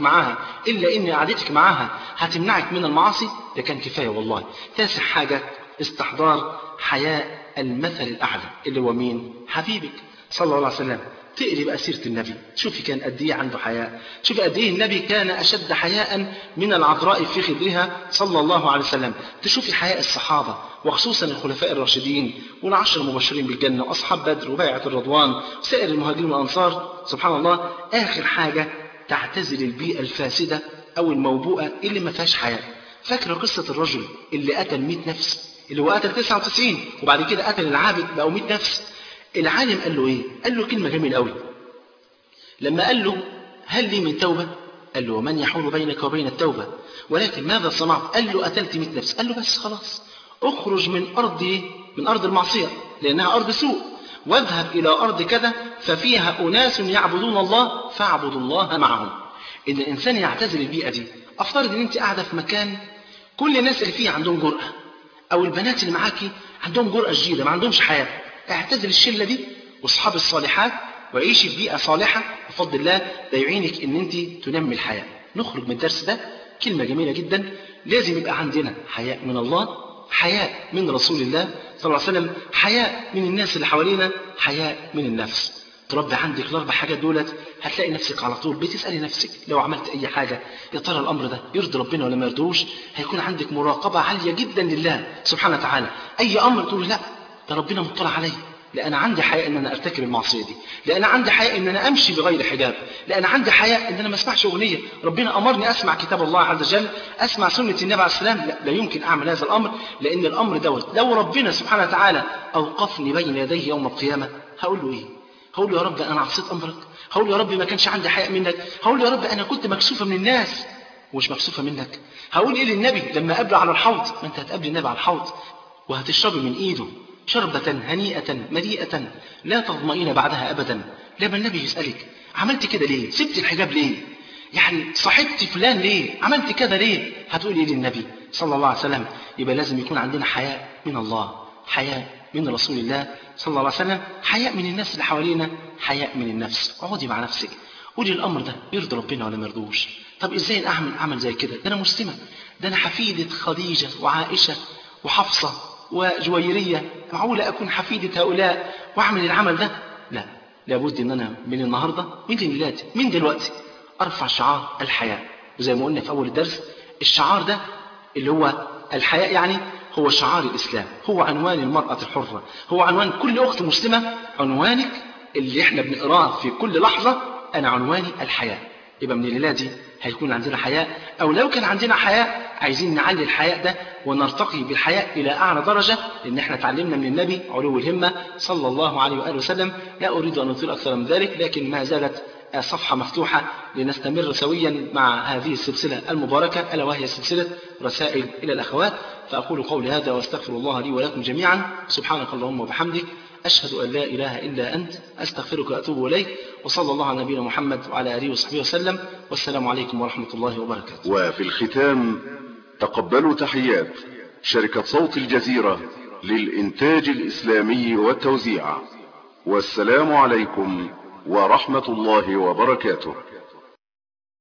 [SPEAKER 2] قعدتك معاها هتمنعك من المعاصي، ده كان كفاية والله. تاسع حاجة استحضار حياء المثل الأعلى اللي هو مين؟ حبيبك صلى الله عليه وسلم. تقري بقى سيرة النبي، شوفي كان قد ايه عنده حياء، شوفي قد ايه النبي كان أشد حياء من العذراء في خدرها صلى الله عليه وسلم. تشوفي حياء الصحابة وخصوصا الخلفاء الراشدين والعشر المبشرين بالجنة وأصحاب بدر وبيعة الرضوان وسائر المهاجرين والأنصار. سبحان الله. آخر حاجة تعتزل البيئة الفاسدة أو الموبوءة اللي ما فيهاش حياء. فاكرة قصة الرجل اللي قتل 100 نفس، اللي هو قتل 99 وبعد كده قتل العابد بقوا 100 نفس؟ العالم قال له ايه؟ قال له كلمة جميلة قوي. لما قال له هل لي من توبة؟ قال له ومن يحول بينك وبين التوبة، ولكن ماذا صنعت؟ قال له قتلت 100 نفس. قال له بس خلاص اخرج من أرض المعصية لأنها أرض سوء، واذهب إلى أرض كذا ففيها أناس يعبدون الله فاعبدوا الله معهم. إن الإنسان يعتزل البيئة دي. أفترض إن أنت قاعدة في مكان كل الناس اللي فيه عندهم جرأة، أو البنات اللي معاكي عندهم جرأة جديدة ما عندهمش حياة. اعتزل الشلة دي واصحاب الصالحات وعيشي في بيئة صالحة بفضل الله، ده يعينك ان انت تنمي الحياة. نخرج من الدرس ده كلمة جميلة جدا: لازم يبقى عندنا حياء من الله، حياء من رسول الله صلى الله عليه وسلم، حياء من الناس اللي حوالينا، حياء من النفس. تربي عندك الاربع حاجات دولت هتلاقي نفسك على طول بتسألي نفسك لو عملت اي حاجة يا ترى الامر ده يرضي ربنا ولا ما يرضوش. هيكون عندك مراقبة عالية جدا لله سبحانه وتعالى. اي امر تقول لا ده ربنا مطلع علي، لأن عندي حياء ان انا ارتكب المعصية دي، لأن عندي حياء ان انا امشي بغير حجاب، لأن عندي حياء ان انا ما اسمعش اغنية. ربنا امرني اسمع كتاب الله عز وجل، اسمع سنة النبي عليه السلام. لا يمكن اعمل هذا الامر، لان الامر دوت لو ربنا سبحانه وتعالى اوقفني بين يديه يوم القيامة هقول له ايه؟ هقول له يا رب انا عصيت امرك، هقول له يا رب ما كانش عندي حياء منك، هقول له يا رب انا كنت مكسوفة من الناس ومش مكسوفة منك. هقول ايه للنبي لما اقابله على الحوض؟ ما انت هتقابل النبي على الحوض وهتشربي من ايده شربة هنيئة مريئة لا تظمئين بعدها أبدا. لما النبي يسألك عملت كده ليه؟ سبت الحجاب ليه؟ يعني صاحبت فلان ليه؟ عملت كده ليه؟ هتقولي للنبي صلى الله عليه وسلم. يبقى لازم يكون عندنا حياء من الله، حياء من رسول الله صلى الله عليه وسلم، حياء من الناس اللي حوالينا، حياء من النفس. اقعدي مع نفسك قولي الأمر ده يرضي ربنا ولا ما يرضوش؟ طب ازاي اعمل عمل زي كده؟ ده انا مسلمة، ده انا حفيدة خديجة وعائشة وحفصة وجويرية، معقولة أكون حفيدة هؤلاء وأعمل العمل ده؟ لا، لابد أن أنا من النهاردة من دلوقتي أرفع شعار الحياء. وزي ما قلنا في أول الدرس الشعار ده اللي هو الحياء يعني هو شعار الإسلام، هو عنوان المرأة الحرة، هو عنوان كل أخت مسلمة. عنوانك اللي احنا بنقراه في كل لحظة أنا عنواني الحياء. يبقى من الليلة دي هيكون عندنا حياء، أو لو كان عندنا حياء عايزين نعلي الحياء ده ونرتقي بالحياء إلى أعلى درجة، لأن احنا تعلمنا من النبي علو الهمة صلى الله عليه وآله وسلم. لا أريد أن أطيل أكثر من ذلك، لكن ما زالت صفحة مفتوحة لنستمر سويا مع هذه السلسلة المباركة ألا وهي سلسلة رسائل إلى الأخوات. فأقول قولي هذا واستغفر الله لي ولكم جميعا. سبحانك اللهم وبحمدك، أشهد أن لا إله إلا أنت، أستغفرك وأتوب إليك، وصلى الله على نبينا محمد وعلى آله وصحبه وسلم، والسلام عليكم ورحمة الله وبركاته.
[SPEAKER 5] وفي الختام تقبلوا تحيات شركة صوت الجزيرة للإنتاج الإسلامي والتوزيع، والسلام عليكم ورحمة الله وبركاته.